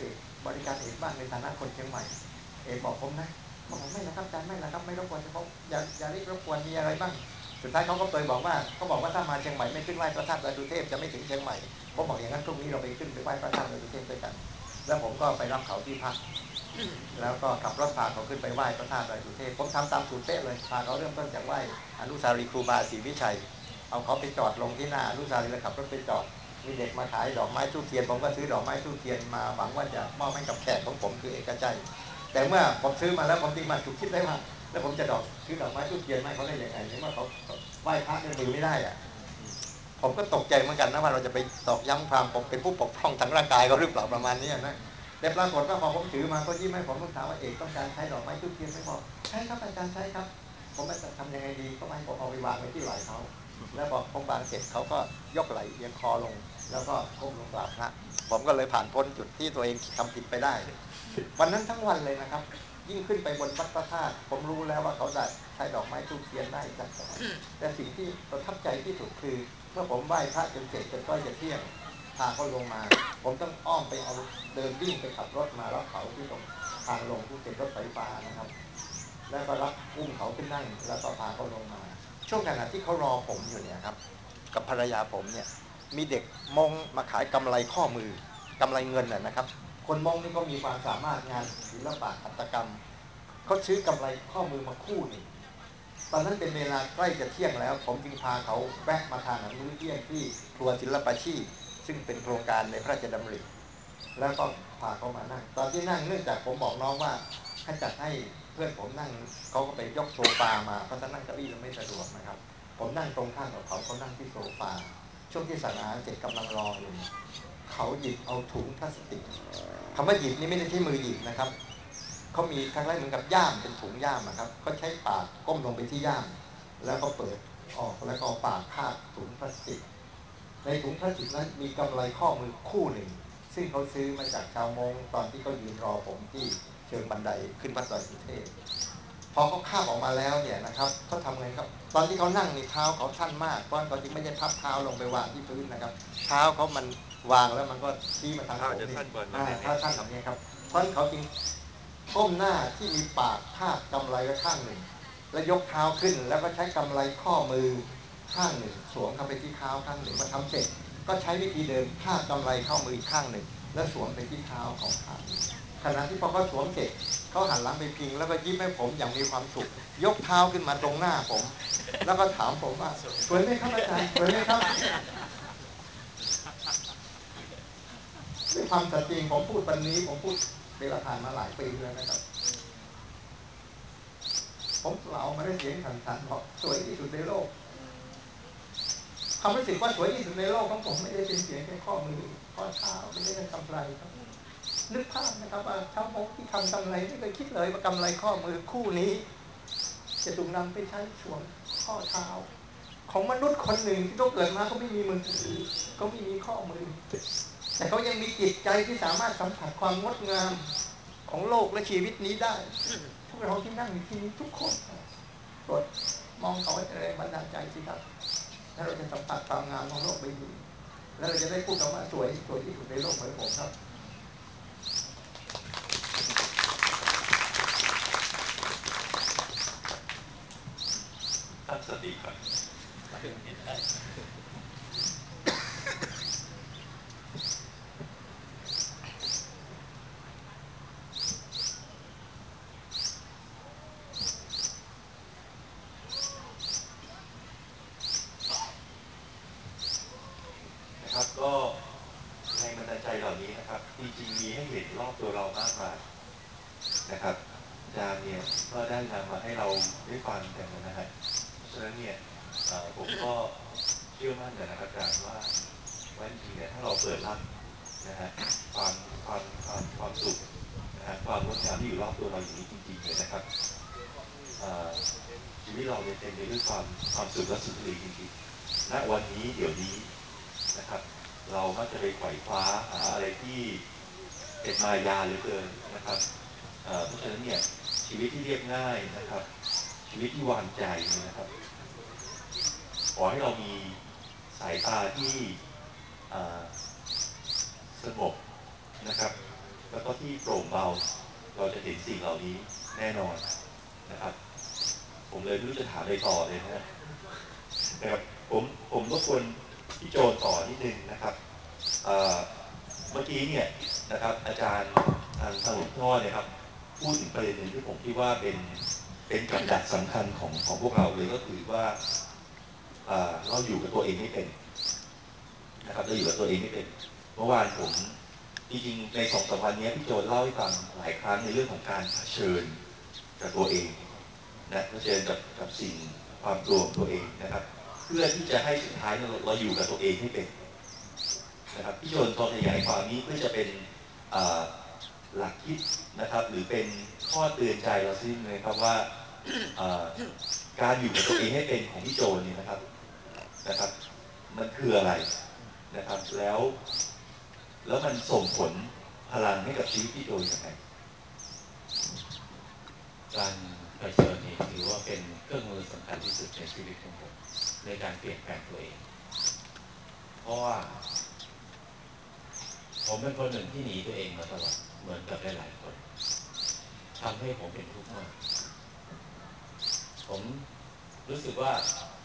บริการเอกบ้างในฐานะคนเชียงใหม่เอกบอกผมนะบอกไม่นะครับอาจารย์ไม่นะครับไม่รบกวนเฉพาะอย่ารีบรบกวนมีอะไรบ้างสุดท้ายเขาก็เลยบอกว่าถ้ามาเชียงใหม่ไม่ขึ้นไหว้พระธาตุดอยสุเทพจะไม่ถึงเชียงใหม่ผมบอกอย่างนั้นพรุ่งนี้เราไปขึ้นไปไหว้พระธาตุดอยสุเทพด้วยกันแล้วผมก็ไปรับเขาที่พักแล้วก็ขับรถพาเขาขึ้นไปไหว้พระธาตุดอยสุเทพผมทำตามสูตรเป๊ะเลยพาเขาเริ่มต้นจากไหว้อนุสาวรีย์ครูบาศรีวิชัยเอาเขาไปจอดลงที่หน้าอนุสาวรีย์แล้วขับรถไปจอดมีเด็กมาขายดอกไม้ทูบเทียนผมก็ซื้อดอกไม้ทูบเทียนมาหวังว่าจะมอบให้กับแขกของผมคือเอกชัยแต่เมื่อผมซื้อมาแล้วผมจริงมาถูกคิดได้ว่าแล้วผมจะซื้อดอกไม้ทูบเทียนให้เขาได้ยังไงเนี่ยเมื่อเขาไหว้พระด้วยมือไม่ได้อะผมก็ตกใจเหมือนกันนะว่าเราจะไปตอกย้ำความผมเป็นผู้ปกป้องทางร่างกายเขาหรือเปล่าประมาณนี้นะแต่ปรากฏว่าพอผมถือมาก็ยิ้มให้ผมถามว่าเอกต้องการใช้ดอกไม้ทูบเทียนไม่บอกใช่ครับอาจารย์ใช้ครับผมจะทำยังไงดีก็ให้ผมเอาไปวางไว้ที่ไหล่เขาแล้วพอผมวางเสร็จเขาก็ยกไหล่เอียงคอลงแล้วก็ก้มลงกราบพระผมก็เลยผ่านพ้นจุดที่ตัวเองทำผิดไปได้วันนั้นทั้งวันเลยนะครับยิ่งขึ้นไปบนวัดพระธาตุผมรู้แล้วว่าเขาได้ใช้ดอกไม้ทูบเทียนได้จัดแต่สิ่งที่ประทับใจที่สุดคือเมื่อผมไหว้พระจนเสร็จจนใกล้จะเที่ยงพาเขาลงมาผมต้องอ้อมไปเอาเดินวิ่งไปขับรถมารับเขาที่ตรงทางลงที่เป็นรถไฟฟ้านะครับแล้วก็รับอุ้มเขาขึ้นนั่งแล้วก็พาเขาลงมาช่วงขณะที่เขารอผมอยู่เนี่ยครับกับภรรยาผมเนี่ยมีเด็กมงมาขายกำไรข้อมือกำไรเงินนะครับคนมงนี่ก็มีความสามารถงานศิลปะหัตถกรรมเขาซื้อกำไรข้อมือมาคู่หนึ่งตอนนั้นเป็นเวลาใกล้จะเที่ยงแล้วผมจึงพาเขาแวะมาทานอาหารมื้อเที่ยงที่ครัวศิลปาชีพซึ่งเป็นโครงการในพระราชดำริแล้วก็พาเขามานั่งตอนที่นั่งเนื่องจากผมบอกน้องว่าให้จัดให้เพื่อนผมนั่งเขาก็ไปยกโซฟามาเพราะถ้านั่งเก้าอี้มันไม่สะดวกนะครับผมนั่งตรงข้างกับเขานั่งที่โซฟาช่วงที่สั่งอาหารเสร็จกำลังรออยู่เขาหยิบเอาถุงพลาสติกคำว่าหยิบนี่ไม่ได้ที่มือหยิบนะครับเขามีคล้ายๆเหมือนกับย่ามเป็นถุงย่ามนะครับเขาใช้ปากก้มลงไปที่ย่ามแล้วก็เปิดออกแล้วก็เอาปากคาบถุงพลาสติกในถุงพลาสติกนั้นมีกำไรข้อมือคู่หนึ่งซึ่งเขาซื้อมาจากชาวมงตอนที่เขายืนรอผมที่เชิงบันไดขึ้นวัดดอยสุเทพพอเขาคาบออกมาแล้วเนี่ยนะครับเขาทำไงครับตอนที่เขานั่งในเท้าเขาสั้นมากเพราะเขาจริงไม่ใช่พับเท้าลงไปวางที่พื้นนะครับเท้าเขามันวางแล้วมันก็ชี้มาทางผมนี่เท้าสั้นแบบนี้ครับเพราะเขาจริงก้มหน้าที่มีปากคาบกำไรไว้ข้างหนึ่งแล้วยกเท้าขึ้นแล้วก็ใช้กำไรข้อมือข้างหนึ่งสวมเข้าไปที่เท้าข้างหนึ่งมาทำเสร็จก็ใช้วิธีเดิมคาบกำไรข้อมืออีกข้างหนึ่งแล้วสวมไปที่เท้าของข้างขณะที่พอเขาสวมเสร็จเขาหันหลังไปพิงแล้วก็ยิ้มให้ผมอย่างมีความสุขยกเท้าขึ้นมาตรงหน้าผมแล้วก็ถามผมว่าสวยไหมครับอาจารย์สวยไหมครับด้วยความสัตย์จริงผมพูดวันนี้ผมพูดเวลาผ่านมาหลายปีแล้วนะครับผมเล่ามาได้เสียงสั่นๆบอกสวยที่สุดในโลกความรู้สึกว่าสวยที่สุดในโลกของผมไม่ได้เป็นเสียงแค่ข้อมือข้อเท้าไม่ได้เป็นกำไรครับนึกภาพนะครับว่าชาวมงที่ทำกำไรไม่เคยคิดเลยว่ากำไรข้อมือคู่นี้จะถูกนำไปใช้สวมข้อเท้าของมนุษย์คนหนึ่งที่ต้องเกิดมาก็ไม่มีมือถือก็ไม่มีข้อมือแต่เขายังมีจิตใจที่สามารถสัมผัสความงดงามของโลกและชีวิตนี้ได้พวกเราที่นั่งอยู่ที่นี้ทุกคนโปรดมองเขาเป็นแรงบันดาลใจสิครับแล้วเราจะสัมผัสความงามของโลกใบนี้แล้วเราจะได้พูดคำว่าสวยที่สุดในโลกเหมือนผมครับตั้งสติก่อนนะครับก็แรงบันดาลใจเหล่านี้นะครับจริงๆมีให้เห็นรอบตัวเรามากมายนะครับอาจารย์เนี่ยก็ได้นำมาให้เราได้ฟังกันนะฮะฉะนั้นเนี่ยผมก็เชื่อมั่นนะครับอาจารย์ว่าจริงๆเนี่ยถ้าเราเปิดรับนะฮะความสุขนะฮะความงดงามที่อยู่รอบตัวเราอย่างนี้จริงๆเลยนะครับชีวิตเราเนี่ยเต็มไปด้วยความสุขและสุขดีจริงๆณวันนี้เดี๋ยวนี้นะครับเรามักจะไปไขว่คว้าหาอะไรที่เป็นมายาเหลือเกินนะครับเพราะฉะนั้นเนี่ยชีวิตที่เรียบง่ายนะครับชีวิตที่วางใจนะครับขอให้เรามีสายตาที่สงบนะครับแล้วก็ที่โปร่งเบาเราจะเห็นสิ่งเหล่านี้แน่นอนนะครับผมเลยไม่รู้จะถามอะไรต่อเลยนะครับผมก็ควรพี่โจต่อนิดนึงนะครับเมื่อกี้เนี่ยนะครับอาจารย์ทางหลวงพ่อเนี่ยครับพูดถึงประเด็นหนึ่งที่ผมคิดว่าเป็นกับดักสำคัญของพวกเราเลยก็คือว่าเราอยู่กับตัวเองไม่เป็นนะครับเราอยู่กับตัวเองไม่เป็นเมื่อวานผมจริงๆใน2-3 วันนี้พี่โจเล่าให้ฟังหลายครั้งในเรื่องของการเผชิญกับตัวเองนะเผชิญกับสิ่งความกลัวของตัวเองนะครับเพื่อที่จะให้สุดท้ายเราอยู่กับตัวเองให้เป็นนะครับพี่โจพอขยายความนี้เพื่อจะเป็นหลักคิดนะครับหรือเป็นข้อเตือนใจเราซิเลยครับว่าการอยู่กับตัวเองให้เป็นของพี่โจนี่นะครับมันคืออะไรนะครับแล้วมันส่งผลพลังให้กับชีวิตพี่โจยังไงการเผชิญนี่ถือว่าเป็นเครื่องมือสำคัญที่สุดในชีวิตของผมในการเปลี่ยนแปลงตัวเองเพราะว่าผมเป็นคนหนึ่งที่หนีตัวเองมาตลอดเหมือนกับหลายๆคนทำให้ผมเป็นทุกข์มากผมรู้สึกว่า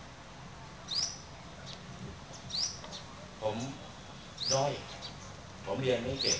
ผมด้อยผมเรียนไม่เก่ง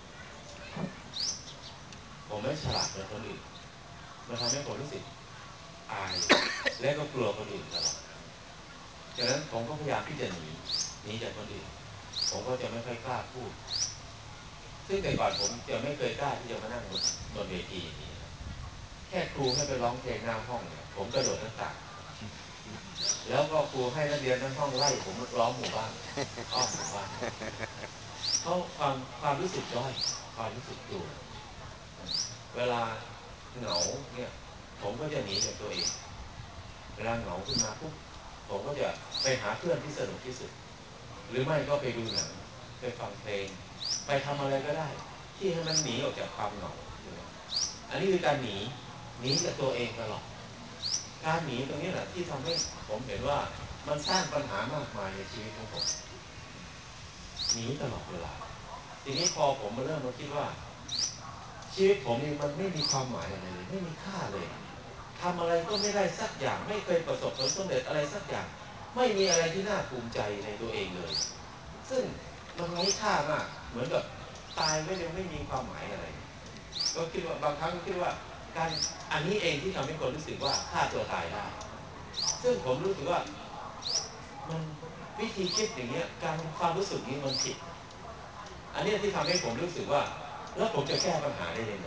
ผมไม่ฉลาดเหมือนคนอื่นมันทำให้ผมรู้สึกอายและก็กลัวคนอื่นตลอดดังนั้นผมก็พยายามที่จะหนีจากคนอื่นผมก็จะไม่ค่อยกล้าพูดซึ่งแต่ก่อนผมจะไม่เคยกล้าที่จะมานั่งบนเวทีนี้แค่ครูให้ไปร้องเพลงหน้าห้องเนี่ยผมกระโดดหน้าต่างแล้วก็ครูให้นักเรียนทั้งห้องไล่ผมร้องหมู่บ้านอ้อมหมู่บ้านเพราะความรู้สึกด้อยความรู้สึกกลัวเวลาเหงาเนี่ยผมก็จะหนีจากตัวเองเวลาเหงาขึ้นมาปุ๊บผมก็จะไปหาเพื่อนที่สนุกที่สุดหรือไม่ก็ไปดูหนังไปฟังเพลงไปทำอะไรก็ได้ที่ให้มันหนีออกจากความเหงาอันนี้คือการหนีจากตัวเองตลอดการหนีตรงนี้แหละที่ทำให้ผมเห็นว่ามันสร้างปัญหามากมายในชีวิตของผมหนีตลอดเวลาทีนี้พอผมมาเริ่มมาคิดว่าชีวิตผมนี่มันไม่มีความหมายอะไรเลยไม่มีค่าเลยทำอะไรก็ไม่ได้สักอย่างไม่เคยประสบผลสำเร็จอะไรสักอย่างไม่มีอะไรที่น่าภูมิใจในตัวเองเลยซึ่งมันไร้ค่ามากเหมือนกับตายไม่ยังไม่มีความหมายอะไรก็คิดว่าบางครั้งก็คิดว่าการอันนี้เองที่ทำให้คนรู้สึกว่าฆ่าตัวตายได้ซึ่งผมรู้สึกว่ามันวิธีคิดอย่างเงี้ยการความรู้สึกนี้มันผิดอันนี้ที่ทำให้ผมรู้สึกว่าแล้วผมจะแก้ปัญหาได้ยังไง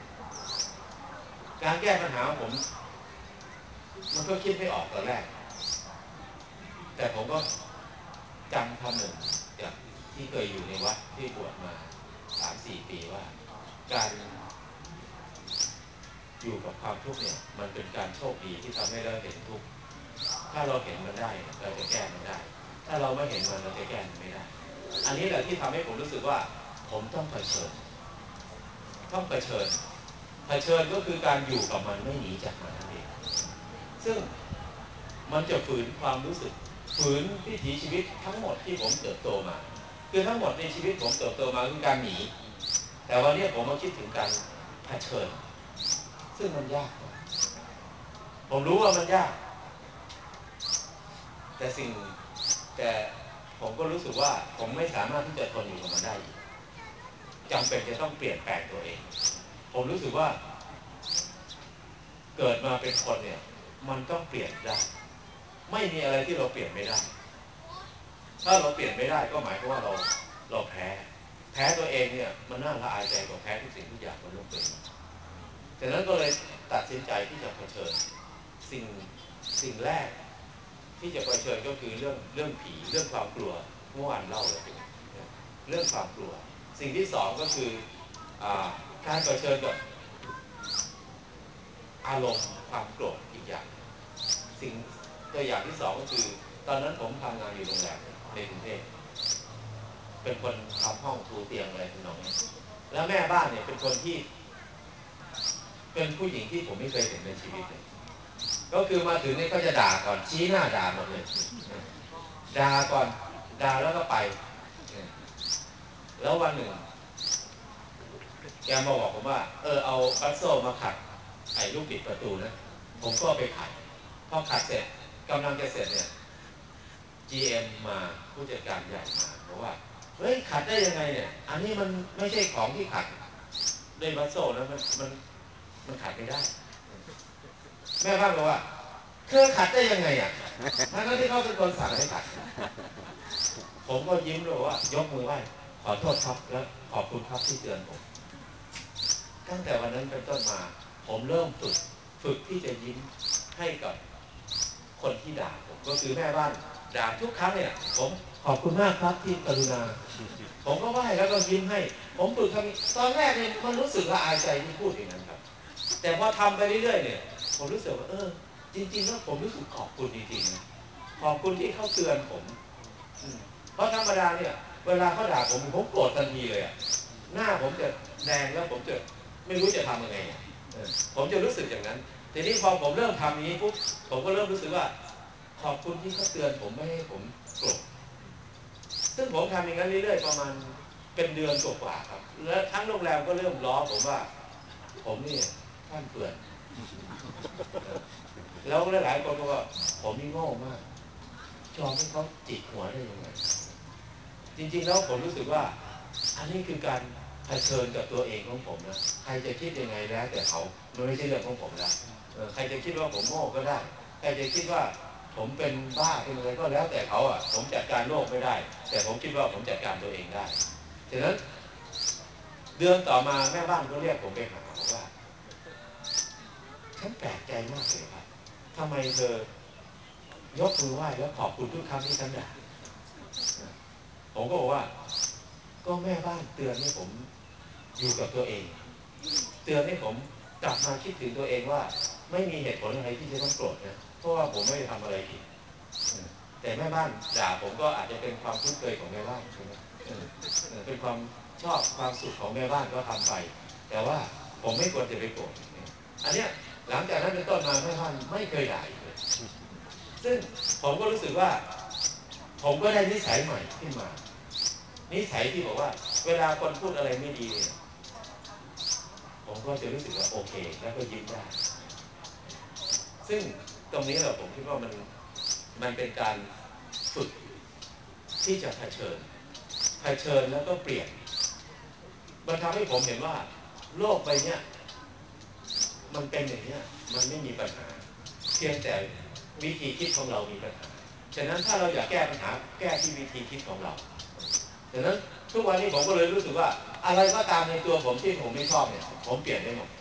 การแก้ปัญหาของผมมันก็คิดไม่ออกตอนแรกแต่ผมก็จำคำหนึ่งจากที่เคยอยู่ในวัดที่บวชมา 3-4 ปีว่าการอยู่กับความทุกข์เนี่ยมันเป็นการโชคดีที่ทำให้เราเห็นทุกข์ถ้าเราเห็นมันได้เราจะแก้มันได้ถ้าเราไม่เห็นมันเราจะแก้มันไม่ได้อันนี้แหละที่ทำให้ผมรู้สึกว่าผมต้องเผชิญเผชิญก็คือการอยู่กับมันไม่หนีจากมันนั่นเองซึ่งมันจะฝืนความรู้สึกฝืนวิถีชีวิตทั้งหมดที่ผมเติบโตมาคือทั้งหมดในชีวิตผมเติบโตมาคือการหนีแต่วันนี้ผมมาคิดถึงการเผชิญซึ่งมันยากผมรู้ว่ามันยากแต่ผมก็รู้สึกว่าผมไม่สามารถที่จะทนอยู่กับมันได้จำเป็นจะต้องเปลี่ยนแปลงตัวเองผมรู้สึกว่าเกิดมาเป็นคนเนี่ยมันต้องเปลี่ยนได้ไม่มีอะไรที่เราเปลี่ยนไม่ได้ถ้าเราเปลี่ยนไม่ได้ก็หมายความว่าเราแพ้ตัวเองเนี่ยมันน่าละอายใจกว่าแพ้ทุกสิ่งทุกอย่างบนโลกใบนี้ฉะนั้นก็เลยตัดสินใจที่จะเผชิญสิ่งแรกที่จะเผชิญก็คือเรื่องผีเรื่องความกลัวเมื่อวานเล่าเลยเรื่องความกลัวสิ่งที่สองก็คือการเผชิญกับอารมณ์ความโกรธอีกอย่างสิ่งตัวอย่างที่สองก็คือตอนนั้นผมทำงานอยู่โรงแรมในกรุงเทพเป็นคนทำห้องทูเตียงอะไรทำนองนี้แล้วแม่บ้านเนี่ยเป็นคนที่เป็นผู้หญิงที่ผมไม่เคยเห็นในชีวิตเลยก็คือมาถึงนี่ก็จะด่าก่อนชี้หน้าด่าหมดเลยด่าก่อนด่าแล้วก็ไปแล้ววันหนึ่งแกมาบอกผมว่าเอาบัสโซ่มาขัดไอ้ลูกบิดประตูนะผมก็ไปขัดพอขัดเสร็จกำลังจะเสร็จเนี่ย GM มาผู้จัดการใหญ่มาบอกว่าเฮ้ยขัดได้ยังไงเนี่ยอันนี้มันไม่ใช่ของที่ขัดด้วยบัสโซ่นะมันขัดไม่ได้แม่บ้านบอกว่าเธอขัดได้ยังไงอ่ะทั้งที่เขาเป็นคนสั่งให้ขัดผมก็ยิ้มเลยว่ายกมือไหว้ขอโทษครับและขอบคุณครับที่เตือนผมตั้งแต่วันนั้นเป็นต้นมาผมเริ่มฝึกที่จะยิ้มให้กับคนที่ด่าผมก็คือแม่บ้านด่าทุกครั้งเนี่ยผมขอบคุณมากครับที่กรุณาผมก็ไหว้แล้วก็ยิ้มให้ผมฝึกทำตอนแรกเนี่ยมันรู้สึกละอายใจที่พูดอย่างนั้นครับแต่พอทำไปเรื่อยๆเนี่ยผมรู้สึกว่าจริงๆแล้วผมรู้สึกขอบคุณจริงๆนะขอบคุณที่เขาเตือนผมเพราะธรรมดาเนี่ยเวลาเขาด่าผมโกรธทันทีเลยอ่ะหน้าผมจะแดงแล้วผมจะไม่รู้จะทำยังไงผมจะรู้สึกอย่างนั้นทีนี้พอผมเริ่มทำนี้ปุ๊บผมก็เริ่มรู้สึกว่าขอบคุณที่เขาเตือนผมไม่ให้ผมโกรธซึ่งผมทำอย่างนั้นเรื่อยๆประมาณเป็นเดือนกว่าๆครับแล้วทั้งโรงแรมก็เริ่มล้อผมว่าผมนี่ท่านเปื่อนแล้วหลายๆคนก็ว่าผมนี่โง่มากชอบให้เขาจิกหัวได้ยังไงจริงๆแล้วผมรู้สึกว่าอันนี้คือการเผชิญกับตัวเองของผมนะใครจะคิดยังไงแล้วแต่เขามันไม่ใช่เรื่องของผมแล้วใครจะคิดว่าผมโง่ก็ได้ใครจะคิดว่าผมเป็นบ้าเป็นอะไรก็แล้วแต่เขาอ่ะผมจัดการโลกไม่ได้แต่ผมคิดว่าผมจัดการตัวเองได้ฉะนั้นเดือนต่อมาแม่บ้านก็เรียกผมไปหาบอกว่าฉันแปลกใจมากเลยครับทำไมเธอยกมือไหว้แล้วขอบคุณทุกครั้งที่ฉันด่าผมก็บอกว่าก็แม่บ้านเตือนให้ผมอยู่กับตัวเองเตือนให้ผมกลับมาคิดถึงตัวเองว่าไม่มีเหตุผลอะไรที่จะต้องโกรธนะเพราะว่าผมไม่ได้ทำอะไรผิดแต่แม่บ้านด่าผมก็อาจจะเป็นความคุ้นเคยของแม่บ้านใช่ไหมเป็นความชอบความสุขของแม่บ้านก็ทำไปแต่ว่าผมไม่ควรจะไปโกรธอันเนี้ยหลังจากนั้นเป็นต้นมาแม่บ้านไม่เคยด่าอีกเลยซึ่งผมก็รู้สึกว่าผมก็ได้นิสัยใหม่ขึ้นมานิสัยที่บอกว่าเวลาคนพูดอะไรไม่ดีเนี่ยผมก็จะรู้สึกว่าโอเคแล้วก็ยิ้มได้ซึ่งตรงนี้ผมคิดว่ามันเป็นการฝึกที่จะเผชิญแล้วก็เปลี่ยนมันทำให้ผมเห็นว่าโลกใบนี้มันเป็นอย่างนี้มันไม่มีปัญหาเพียงแต่วิธีคิดของเรามีปัญหาฉะนั้นถ้าเราอยากแก้ปัญหาแก้ที่วิธีคิดของเราฉะนั้นทุกวันนี้ผมก็เลยรู้สึกว่าอะไรก็ตามในตัวผมที่ผมไม่ชอบเนี่ยผมเปลี่ยนได้หมด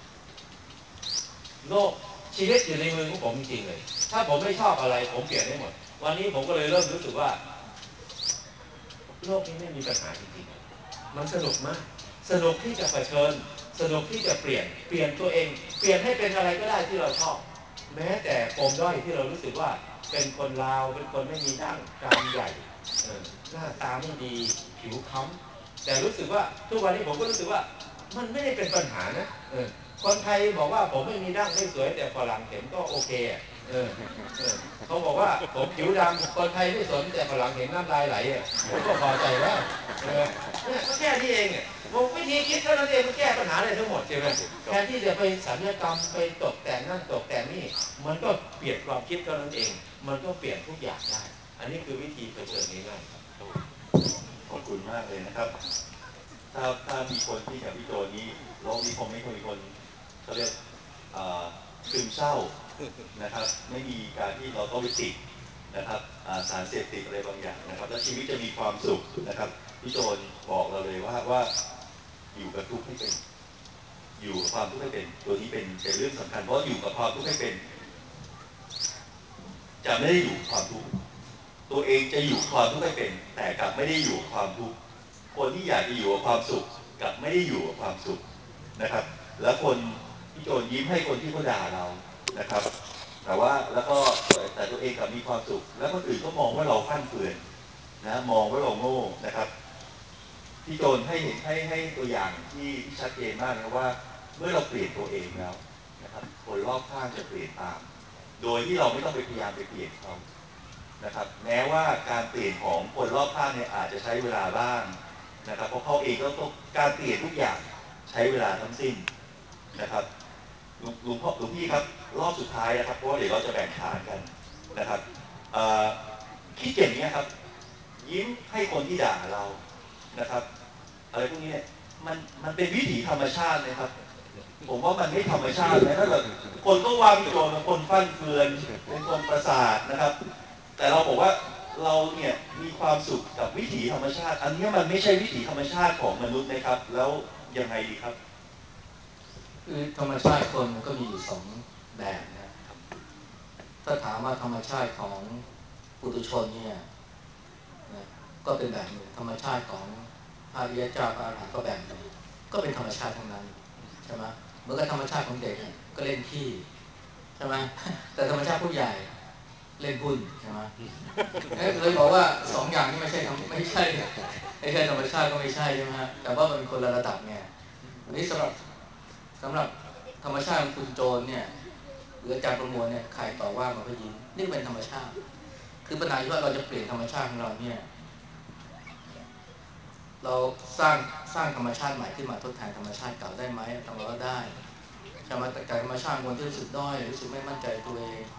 โลกชีวิตอยู่ในมือของผมจริงๆเลยถ้าผมไม่ชอบอะไรผมเปลี่ยนได้หมดวันนี้ผมก็เลยเริ่มรู้สึกว่าโลกนี้ไม่มีปัญหาจริงๆมันสนุกมากสนุกที่จะเผชิญสนุกที่จะเปลี่ยนตัวเองเปลี่ยนให้เป็นอะไรก็ได้ที่เราชอบแม้แต่ปมด้อยที่เรารู้สึกว่าเป็นคนลาวเป็นคนไม่มีดั้งกรามใหญ่หน้าตาไม่ดีผิวค้ำแต่รู้สึกว่าทุกวันนี้ผมก็รู้สึกว่ามันไม่ได้เป็นปัญหานะคนไทยบอกว่าผมไม่มีดั้งไม่สวยแต่ฝรั่งเห็นก็โอเคเขาบอกว่าผมผิวดำคนไทยไม่สนแต่ฝรั่งเห็นน้ำลายไหลผมก็พอใจแล้วเนี่ยก็แค่นี้เองผมวิธีคิดเท่านั้นเองมันแก้ปัญหาได้ทั้งหมดใช่ไหมแทนที่จะไปศัลยกรรมไปตกแต่งนั่นตกแต่งนี่มันก็เปลี่ยนความคิดเท่านั้นเองมันก็เปลี่ยนทุกอย่างได้อันนี้คือวิธีเผชิญง่ายๆครับขอบคุณมากเลยนะครับถ้ามีคนที่กับพี่โจนี้โลกนี้คงไม่มีคนเขาเรียกซึมเศร้านะครับไม่มีการที่เราต้องไปติดนะครับสารเสพติดอะไรบางอย่างนะครับแล้วชีวิตจะมีความสุขนะครับพี่โจบอกเราเลยว่าอยู่กับทุกข์ให้เป็นอยู่กับความทุกข์ให้เป็นตัวนี้เป็นเรื่องสำคัญเพราะอยู่กับความทุกข์ให้เป็นจะไม่ได้อยู่ความทุกข์ตัวเองจะอยู่ความทุกข์ให้เป็นแต่กลับไม่ได้อยู่ความทุกข์คนที่อยากจะอยู่กับความสุขกลับไม่ได้อยู่กับความสุขนะครับแล้วคนที่โจรยิ้มให้คนที่เขาด่าเรานะครับแต่ว่าแล้วก็แต่ตัวเองกลับมีความสุขแล้วคนอื่นก็มองว่าเราฟั่นเฟือนนะมองว่าเราโง่นะครับพี่โจรให้เห็นให้ตัวอย่างที่ชัดเจนมากนะว่าเมื่อเราเปลี่ยนตัวเองแล้วนะครับคนรอบข้างจะเปลี่ยนตามโดยที่เราไม่ต้องไปพยายามไปเปลี่ยนเขานะครับแม้ว่าการเปลี่ยนของคนรอบข้างเนี่ยอาจจะใช้เวลาบ้างนะครับเพราะเขาเองก็ต้องการเปลี่ยนทุกอย่างใช้เวลาทั้งสิ้นนะครับหลวงพ่อหลวงพี่ครับรอบสุดท้ายนะครับเพราะว่าเดี๋ยวเราจะแบ่งฐานกันนะครับคิดอย่างนี้ครับยิ้มให้คนที่ด่าเรานะครับอะไรพวกนี้เนี่ยมันเป็นวิถีธรรมชาตินะครับผมว่ามันไม่ธรรมชาตินะถ้าแบบคนก็ว่าพี่โจเป็นคนฟั่นเฟือนเป็นคนประสาทนะครับแต่เราบอกว่าเราเนี่ยมีความสุขกับวิถีธรรมชาติอันนี้มันไม่ใช่วิถีธรรมชาติของมนุษย์นะครับแล้วยังไงดีครับคือธรรมชาติคนมันก็มีอยู่สองแบบนะถ้าถามว่าธรรมชาติของปุถุชนเนี่ยนะก็เป็นแบบหนึ่งธรรมชาติของพระอริยเจ้าพระอรหันต์ก็แบบหนึ่งก็เป็นธรรมชาติทั้งนั้นใช่ไหมเหมือนกับธรรมชาติของเด็กก็เล่นขี้ใช่ไหมแต่ธรรมชาติผู้ใหญ่เล่นหุ้นใช่ไหมเลยบอกว่าสองอย่างนี้ไม่ใช่ธรรมชาติก็ไม่ใช่ใช่ไหมฮะแต่ว่ามันคนละระดับเนี่ยอันนี้สำหรับธรรมชาติของคุณโจรเนี่ยหรืออาจารย์ประมวลเนี่ยใครต่อว่ามันก็ยิ้มนี่เป็นธรรมชาติคือปัญหาที่ว่าเราจะเปลี่ยนธรรมชาติของเราเนี่ยเราสร้างธรรมชาติใหม่ขึ้นมาทดแทนธรรมชาติเก่าได้ไหมทำเราได้ใช่ไหมแต่การธรรมชาติคนที่รู้สึกด้อยรู้สึกไม่มั่นใจตัวเอง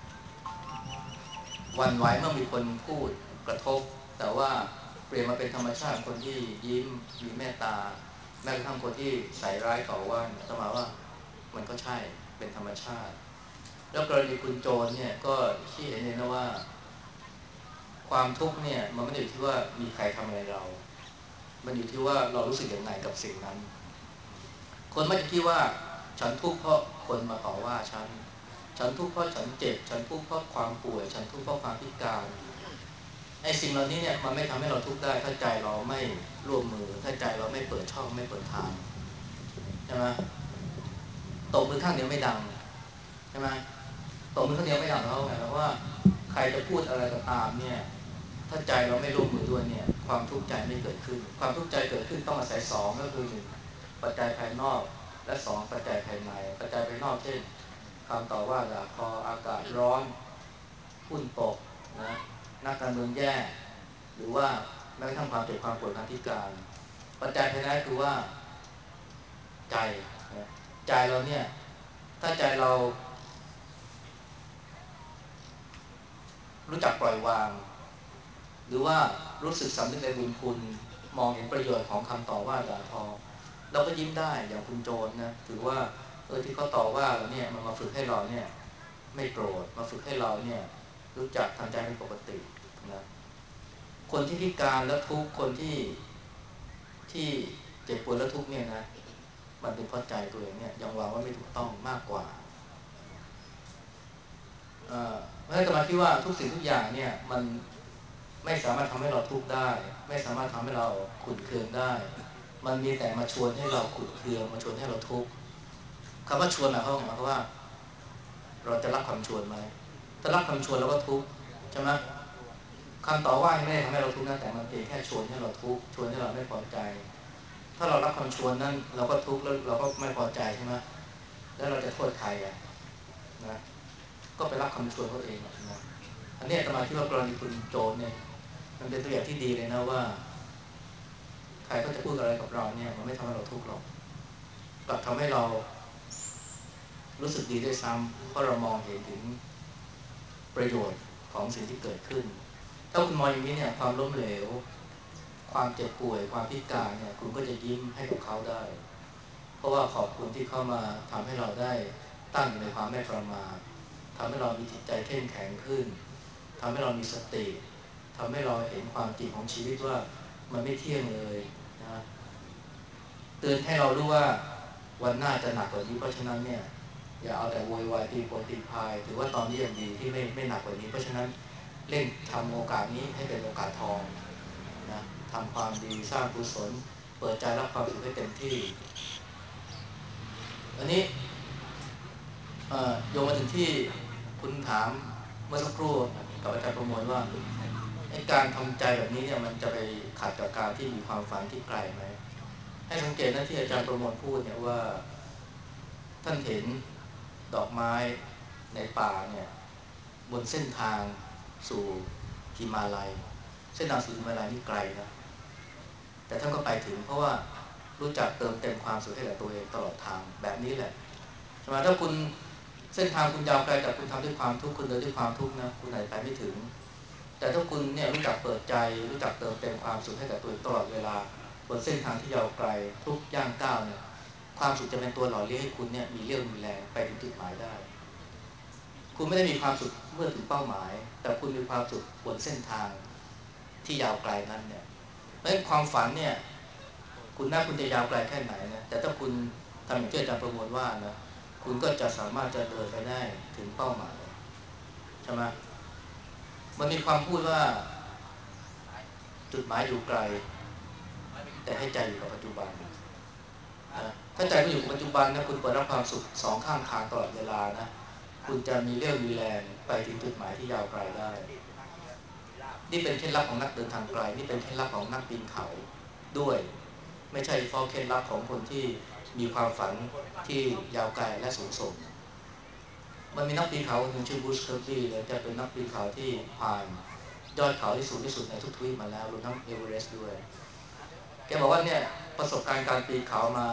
หวั่นไหวเมื่อมีคนพูดกระทบแต่ว่าเปลี่ยนมาเป็นธรรมชาติคนที่ยิ้มมีเมตตาแม้กระทั่งคนที่ใส่ร้ายต่อว่าทำไมว่ามันก็ใช่เป็นธรรมชาติแล้วกรณีคุณโจรเนี่ยก็ชี้เห็นเลยนะว่าความทุกข์เนี่ยมันไม่ได้อยู่ที่ว่ามีใครทำอะไรเรามันอยู่ที่ว่าเรารู้สึกยังไงกับสิ่งนั้นคนไม่จะคิดว่าฉันทุกข์เพราะคนมาต่อว่าฉันทุกข์เพราะฉันเจ็บฉันทุกข์เพราะความป่วยฉันทุกข์เพราะความพิการไอ้สิ่งเหล่านี้เนี่ยมันไม่ทำให้เราทุกข์ได้ถ้าใจเราไม่ร่วมมือถ้าใจเราไม่เปิดช่องไม่เปิดทางใช่ไหมตบมือข้างเดียวไม่ดังใช่ไหมตบมือข้างเดียวไม่ดังเท่าไงเพราะว่าใครจะพูดอะไรก็ตามเนี่ยถ้าใจเราไม่ร่วมมือด้วยเนี่ยความทุกข์ใจไม่เกิดขึ้นความทุกข์ใจเกิดขึ้นต้องอาศัยสองก็คือหนึ่งปัจจัยภายนอกและสองปัจจัยภายในปัจจัยภายนอกเช่นคำต่อว่าด่าทออากาศร้อนฝุ่นตกนะนักการเมืองแย่หรือว่าแม้กระทั่งความเจ็บความปวดความพิการปัจจัยภายในคือว่าใจนะใจเราเนี่ยถ้าใจเรารู้จักปล่อยวางหรือว่ารู้สึกสำนึกในบุญคุณมองเห็นประโยชน์ของคำต่อว่าด่าทอเราก็ยิ้มได้อย่างคุณโจรนะถือว่าที่เขาต่อว่าเราเนี่ยมันมาฝึกให้เราเนี่ยไม่โกรธมาฝึกให้เราเนี่ยรู้จักทำใจเป็นปกตินะคนที่พิการและทุกคนที่เจ็บปวดและทุกเนี่ยนะมันเป็นเพราะใจตัวเองเนี่ยยังวางว่าไม่ถูกต้องมากกว่าเพราะฉะนั้นมาคิดว่าทุกสิ่งทุกอย่างเนี่ยมันไม่สามารถทำให้เราทุกข์ได้ไม่สามารถทำให้เราขุ่นเคืองได้มันมีแต่มาชวนให้เราขุ่นเคืองมาชวนให้เราทุกข์คำว่าชวนหมายความว่าเราจะรับคำชวนไหมถ้ารับคำชวนเราก็ทุกข์ใช่ไหมคำต่อว่าไม่ได้ทำให้เราทุกข์นะแต่มันเพียงแค่ชวนให้เราทุกข์ชวนให้เราไม่พอใจถ้าเรารับคำชวนนั้นเราก็ทุกข์แล้วเราก็ไม่พอใจใช่ไหมแล้วเราจะโทษใครนะก็ไปรับคำชวนเขาเองนะอันนี้อาตมาคิดว่ากรณีคุณโจรเนี่ยมันเป็นตัวอย่างที่ดีเลยนะว่าใครก็จะพูดอะไรกับเราเนี่ยมันไม่ทำให้เราทุกข์หรอกกลับทำให้เรารู้สึกดีด้วยซ้ำเพราะเรามองเห็นถึงประโยชน์ของสิ่งที่เกิดขึ้นถ้าคุณมองอย่างนี้เนี่ยความล้มเหลวความเจ็บป่วยความพิการเนี่ยคุณก็จะยิ้มให้กับเขาได้เพราะว่าขอบคุณที่เข้ามาทำให้เราได้ตั้งอยู่ในความไม่ประมาททำให้เรามีจิตใจเข้มแข็งขึ้นทำให้เรามีสติทำให้เราเห็นความจริงของชีวิตว่ามันไม่เที่ยงเลยนะเตือนให้เรารู้ว่าวันหน้าจะหนักกว่านี้เพราะฉะนั้นเนี่ยอย่าเอาแต่โวยวายตีโพตีพายถือว่าตอนนี้ยังดีที่ไม่หนักกว่านี้เพราะฉะนั้นเร่งทำโอกาสนี้ให้เป็นโอกาสทองนะทำความดีสร้างกุศลเปิดใจรับความสุขให้เต็มที่อันนี้โยงมาถึงที่คุณถามเมื่อสักครู่กับอาจารย์ประมวลว่าการทำใจแบบนี้เนี่ยมันจะไปขัดกับการที่มีความฝันที่ไกลไหมให้สังเกตนะที่อาจารย์ประมวลพูดเนี่ยว่าท่านเห็นดอกไม้ในป่าเนี่ยบนเส้นทางสู่หิมาลัยเส้นทางสู่หิมาลัยนี่ไกลนะแต่ท่านก็ไปถึงเพราะว่ารู้จักเติมเต็มความสุขให้กับตัวเองตลอดทางแบบนี้แหละใช่ไหมถ้าคุณเส้นทางคุณยาวไกลแต่คุณทำด้วยความทุกข์คุณเดินด้วยความทุกข์นะคุณอาจจะไปไม่ถึงแต่ถ้าคุณเนี่ยรู้จักเปิดใจรู้จักเติมเต็มความสุขให้กับตัวเองตลอดเวลาบนเส้นทางที่ยาวไกลทุกย่างก้าวเนี่ยความสุขจะเป็นตัวหล่อเลี้ยงให้คุณเนี่ยมีเรี่ยวมีแรงไปถึงจุดหมายได้คุณไม่ได้มีความสุขเมื่อถึงเป้าหมายแต่คุณมีความสุขบนเส้นทางที่ยาวไกลนั้นเนี่ยเพราะฉะนั้นความฝันเนี่ยคุณจะยาวไกลแค่ไหนนะแต่ถ้าคุณทำอย่างที่อาจารย์ประมวลว่านะคุณก็จะสามารถจะเดินไปได้ถึงเป้าหมายใช่ไหมมันมีความพูดว่าจุดหมายอยู่ไกลแต่ให้ใจอยู่กับปัจจุบันนะถ้าใจไม่อยู่กับปัจจุบันนะคุณเปิดรับความสุขสองข้างทางตลอดเวลานะคุณจะมีเรี่ยวมีแรงไปถึงจุดหมายที่ยาวไกลได้นี่เป็นเคล็ดลับของนักเดินทางไกลนี่เป็นเคล็ดลับของนักปีนเขาด้วยไม่ใช่เฉพาะเคล็ดลับของคนที่มีความฝันที่ยาวไกลและสูงส่งมันมีนักปีนเขาหนึ่งชื่อบูชเคอร์บี้เลยจะเป็นนักปีนเขาที่ผ่านยอดเขาที่สูงที่สุดในทุกทวีปมาแล้วรวมทั้งเอเวอเรสต์ด้วยแกบอกว่าเนี่ยประสบการณ์การปีนเขามา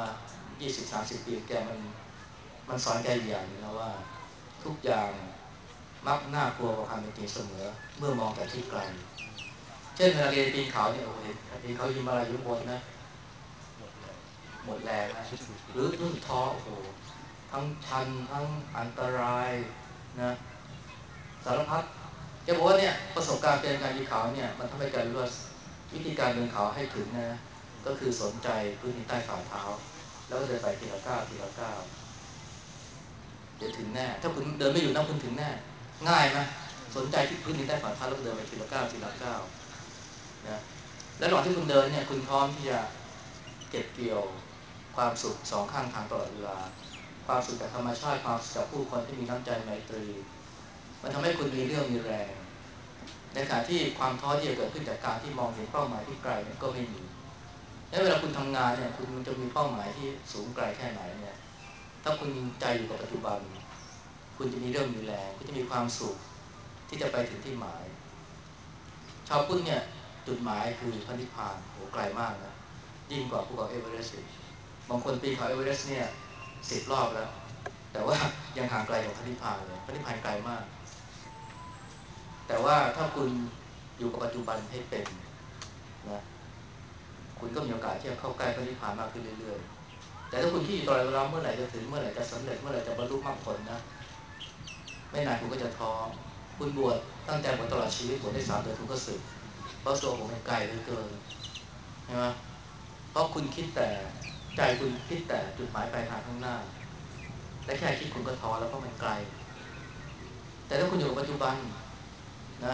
20-30 ปีแกมันสอนแกอย่างนึงนะว่าทุกอย่างมักน่ากลัวกว่าความเป็นจริงเสมอเมื่อมองแต่ที่ไกลเช่นเวลาเรียนปีนเขาเนี่ยโอ้โหเห็นปีนเขาหิมาลัยอยู่บนนะหมดแรงนะหรือรู้สึกท้อโอ้โหทั้งชันทั้งอันตรายนะสารพัดแกบอกว่าเนี่ยประสบการณ์เป็นการปีนเขาเนี่ยมันทำให้แกรู้ว่าวิธีการเดินเขาให้ถึงนะก็คือสนใจพื้นที่ใต้ฝ่าเท้าแล้วก็เดินไปทีละก้าวทีละก้าวเดี๋ยวถึงแน่ถ้าคุณเดินไม่อยู่นะคุณถึงแน่ง่ายไหมสนใจที่พื้นที่ใต้ฝ่าเท้าแล้วก็เดินไปทีละก้าวทีละก้าวนะและระหว่างที่คุณเดินเนี่ยคุณพร้อมที่จะเก็บเกี่ยวความสุขสองข้างทางตลอดเวลาความสุขจากธรรมชาติความสุขจากผู้คนที่มีน้ำใจไมตรีมันทำให้คุณมีเรี่ยวมีแรงในขณะที่ความท้อที่จะเกิดขึ้นจากการที่มองเห็นเป้าหมายที่ไกลเนี่ยก็ไม่มีและเวลาคุณทำงานเนี่ยคุณจะมีเป้าหมายที่สูงไกลแค่ไหนเนี่ยถ้าคุณใจอยู่กับปัจจุบันคุณจะมีเรี่ยวมีแรงคุณจะมีความสุขที่จะไปถึงที่หมายชาวพุทธเนี่ยจุดหมายคือพระนิพพานโหไกลมากนะยิ่งกว่าภูเขาเอเวอเรสต์บางคนปีนเขาเอเวอเรสต์เนี่ย10 รอบแล้วแต่ว่ายังห่างไกลจากพระนิพพานเลยพระนิพพานไกลมากแต่ว่าถ้าคุณอยู่กับปัจจุบันให้เป็นนะคุณก็มีโอกาสที่จะเข้าใกล้พระนิพพานมากขึ้นเรื่อยๆแต่ถ้าคุณที่อยู่ตลอดเวลาเมื่อไหร่จะถึงเมื่อไหร่จะสำเร็จเมื่อไหร่จะบรรลุมรรคผลนะไม่นานคุณก็จะท้อคุณบวชตั้งใจบวชตลอดชีวิตบวชได้3 เดือนคุณก็สึกเพราะตัวผมมันไกลเหลือเกินใช่ไหมเพราะคุณคิดแต่ใจคุณคิดแต่จุดหมายปลายทางข้างหน้าและแค่คิดคุณก็ท้อแล้วเพราะมันไกลแต่ถ้าคุณอยู่กับปัจจุบันนะ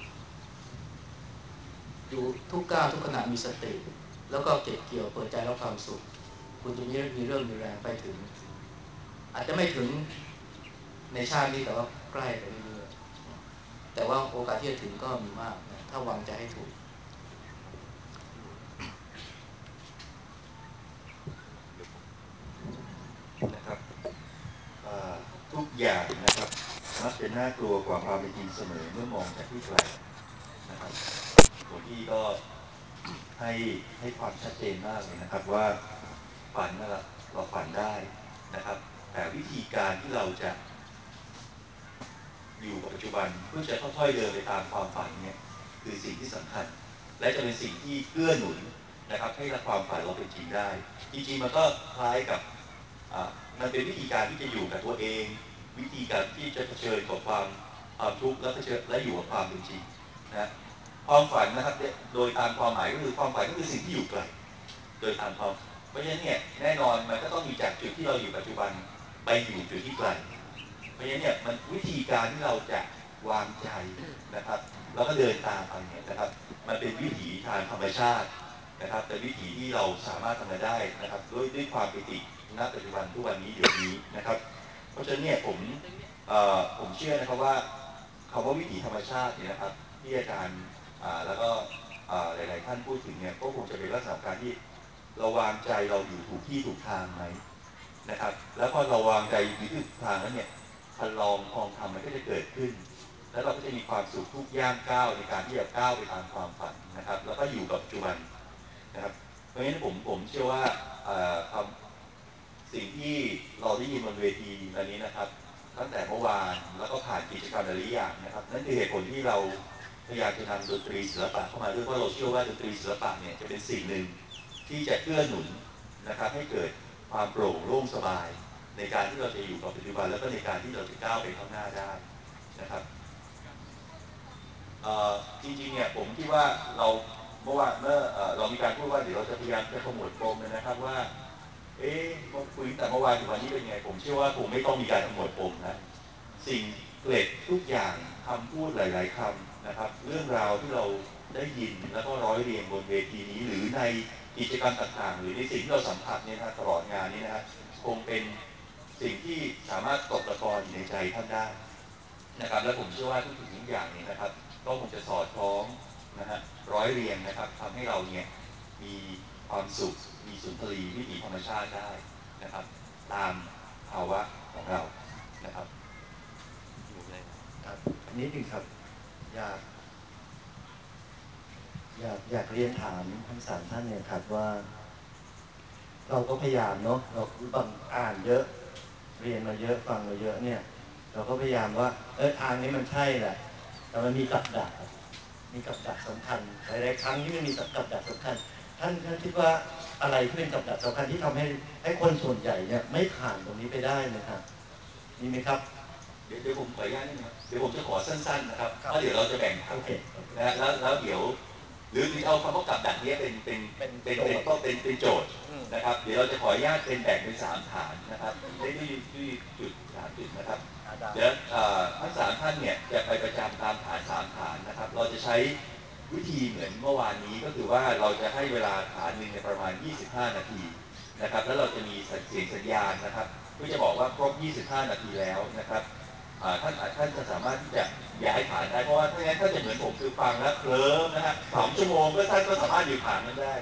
อยู่ทุกก้าวทุกขณะมีสติแล้วก็เก็บเกี่ยวเปิดใจรับความสุขคุณจะมีเรื่องมีแรงไปถึงอาจจะไม่ถึงในชาตินี้แต่ว่าใกล้ไปเรื่อยๆแต่ว่าโอกาสที่จะถึงก็มีมากนะถ้าวางใจให้ถูกนะครับทุกอย่างนะครับมักจะน่ากลัวกว่าความเป็นจริงเสมอเมื่อมองจากที่ไกลนะครับหลวงพี่ก็ให้ความชัดเจนมากเลยนะครับว่าฝันนะครับเราฝันได้นะครับแต่วิธีการที่เราจะอยู่กับปัจจุบันเพื่อจะค่อยๆเดินไปตามความฝันเนี่ยคือสิ่งที่สำคัญและจะเป็นสิ่งที่เกื้อหนุนนะครับให้ความฝันเราเป็นจริงได้จริงๆมันก็คล้ายกับมันเป็นวิธีการที่จะอยู่กับตัวเองวิธีการที่จะเผชิญกับความทุกข์และเผชิญและอยู่กับความเป็นจริงนะความฝันนะครับโดยตามความหมายก็คือความฝันก็คือสิ่งที่อยู่ไกลโดยตามความเพราะฉะนั้นเนี่ยแน่นอนมันก็ต้องมีจากจุดที่เราอยู่ปัจจุบันไปอยู่จุดที่ไกลเพราะฉะนั้นเนี่ยมันวิธีการที่เราจะวางใจนะครับแล้วก็เดินตามไปเนี่ยนะครับมันเป็นวิถีทางธรรมชาตินะครับแต่วิถีที่เราสามารถทำได้นะครับด้วยความปิติณปัจจุบันทุกวันนี้เดี๋ยวนี้นะครับเพราะฉะนั้นเนี่ยผมเชื่อนะครับว่าคำว่าวิถีธรรมชาติเนี่ยนะครับที่อาจารย์แล้วก็หลายๆท่านพูดถึงเนี่ยก็คงจะเป็นลักษณะการที่เราวางใจเราอยู่ถูกที่ถูกทางไหมนะครับแล้วพอเราวางใจอยู่ที่ถูกทางแล้วเนี่ยพลองทองธรรมมันก็จะเกิดขึ้นแล้วเราก็จะมีความสุขทุกย่างก้าวในการที่จะก้าวไปตามความฝันนะครับแล้วก็อยู่กับปัจจุบันนะครับเพราะฉะนั้นผมเชื่อว่าคสิ่งที่เราได้ยินบนเวทีวันนี้นะครับตั้งแต่เมื่อวานแล้วก็ผ่านกิจกรรมหลายอย่างนะครับนั่นคือเหตุผลที่เราพยายามจะนำดนตรีศิลปะเข้ามาด้วยเพราะเราเชื่อว่าดนตรีศิลปะเนี่ยจะเป็นสิ่งหนึ่งที่จะเกื้อหนุนนะครับให้เกิดความโปร่งโล่งสบายในการที่เราจะอยู่กับปัจจุบันแล้วก็ในการที่เราจะก้าวไปข้างหน้าได้นะครับจริงๆเนี่ยผมคิดว่าเราเมื่อเรามีการพูดว่าเดี๋ยวเราจะพยายามจะขมวดปมนะครับว่ามาคุยแต่เมื่อวานถึงวันนี้เป็นไงผมเชื่อว่าคงไม่ต้องมีการขมวดปมนะสิ่งเกล็ดทุกอย่างคำพูดหลายๆคำนะครับเรื่องราวที่เราได้ยินแล้วก็ร้อยเรียงบนเวทีนี้หรือในกิจกรรมต่างๆหรือในสิ่งที่เราสัมผัสเนี่ยนะตลอดงานนี้นะครับคงเป็นสิ่งที่สามารถตกตะกอนอยู่ในใจท่านได้นะครับและผมเชื่อว่าทุกสิ่งทุกอย่างนี้นะครับก็คงจะสอดคล้องนะฮะร้อยเรียงนะครับทำให้เราเนี่ยมีความสุขมีสุนทรีวิถีธรรมชาติได้นะครับตามภาวะของเรานะครับครับนิดหนึ่งครับอยากเรียนถามทั้งสามท่านเนี่ยครับว่าเราก็พยายามเนาะเราบางอ่านเยอะเรียนมาเยอะฟังมาเยอะเนี่ยเราก็พยายามว่าทางนี้มันใช่แหละแต่มันมีกับดักสำคัญหลายๆครั้งที่มันมีกับดักสำคัญท่านคิดว่าอะไรที่เป็นกับดักสำคัญที่ทำให้คนส่วนใหญ่เนี่ยไม่ผ่านตรงนี้ไปได้นะครับมีไหมครับเดี๋ยวผมขออนุญาตนิดนึงครับเดี๋ยวผมจะขอสั้นๆนะครับเพราะเดี๋ยวเราจะแบ่งทางนะแล้วเดี๋ยวหรือเอาคำว่ากับดักนี้เป็นโจทย์นะครับเดี๋ยวเราจะขออนุญาตเป็นแบ่งเป็น3ฐานนะครับด้วยจุด3จุดนะครับเดี๋ยวทั้ง3ท่านเนี่ยจะไปประจำตามฐาน3ฐานนะครับเราจะใช้วิธีเหมือนเมื่อวานนี้ก็คือว่าเราจะให้เวลาฐานหนึ่งในประมาณ25นาทีนะครับแล้วเราจะมีเสียงสัญญาณนะครับเพื่อจะบอกว่าครบ25นาทีแล้วนะครับท่านจะสามารถที่จะย้ายฐานได้เพราะว่าถ้างั้นถ้าจะเหมือนผมคือฟังแล้วเคลิ้มนะฮะ2 ชั่วโมงก็ท่านก็สามารถอยู่ฐานนั้นได้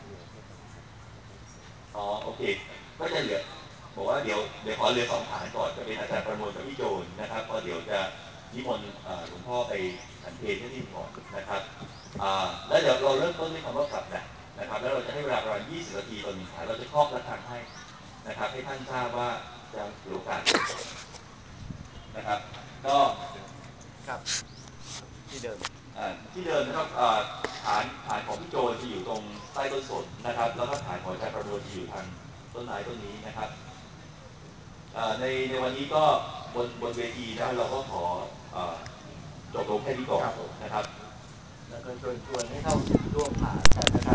โอเคก็จะเหลือบอกว่าเดี๋ยวขอเหลือ2ฐานก่อนจะเป็นอาจารย์ประมวลกับพี่โจนนะครับพอเดี๋ยวจะนิมนต์หลวงพ่อไปฉันเพลที่นี่ก่อนนะครับแล้วเดี๋ยวเราเริ่มต้นด้วยคำว่ากลับนะครับแล้วเราจะให้เวลาประมาณ20นาทีต่อ1ฐานเราจะเคาะระฆังให้นะครับให้ท่านทราบว่าจะหรือการนะครับก็ครับที่เดิมนะครับฐานของพี่โจจะอยู่ตรงใต้ต้นสนนะครับแล้วก็ฐานของอาจารย์ประมวลจะอยู่ทางต้นไม้ต้นนี้นะครับในวันนี้ก็บนเวทีนะเราก็ขอจบลงแค่นี้ก่อนนะครับแล้วก็ชวนให้เข้าร่วมผ่านกันนะครับ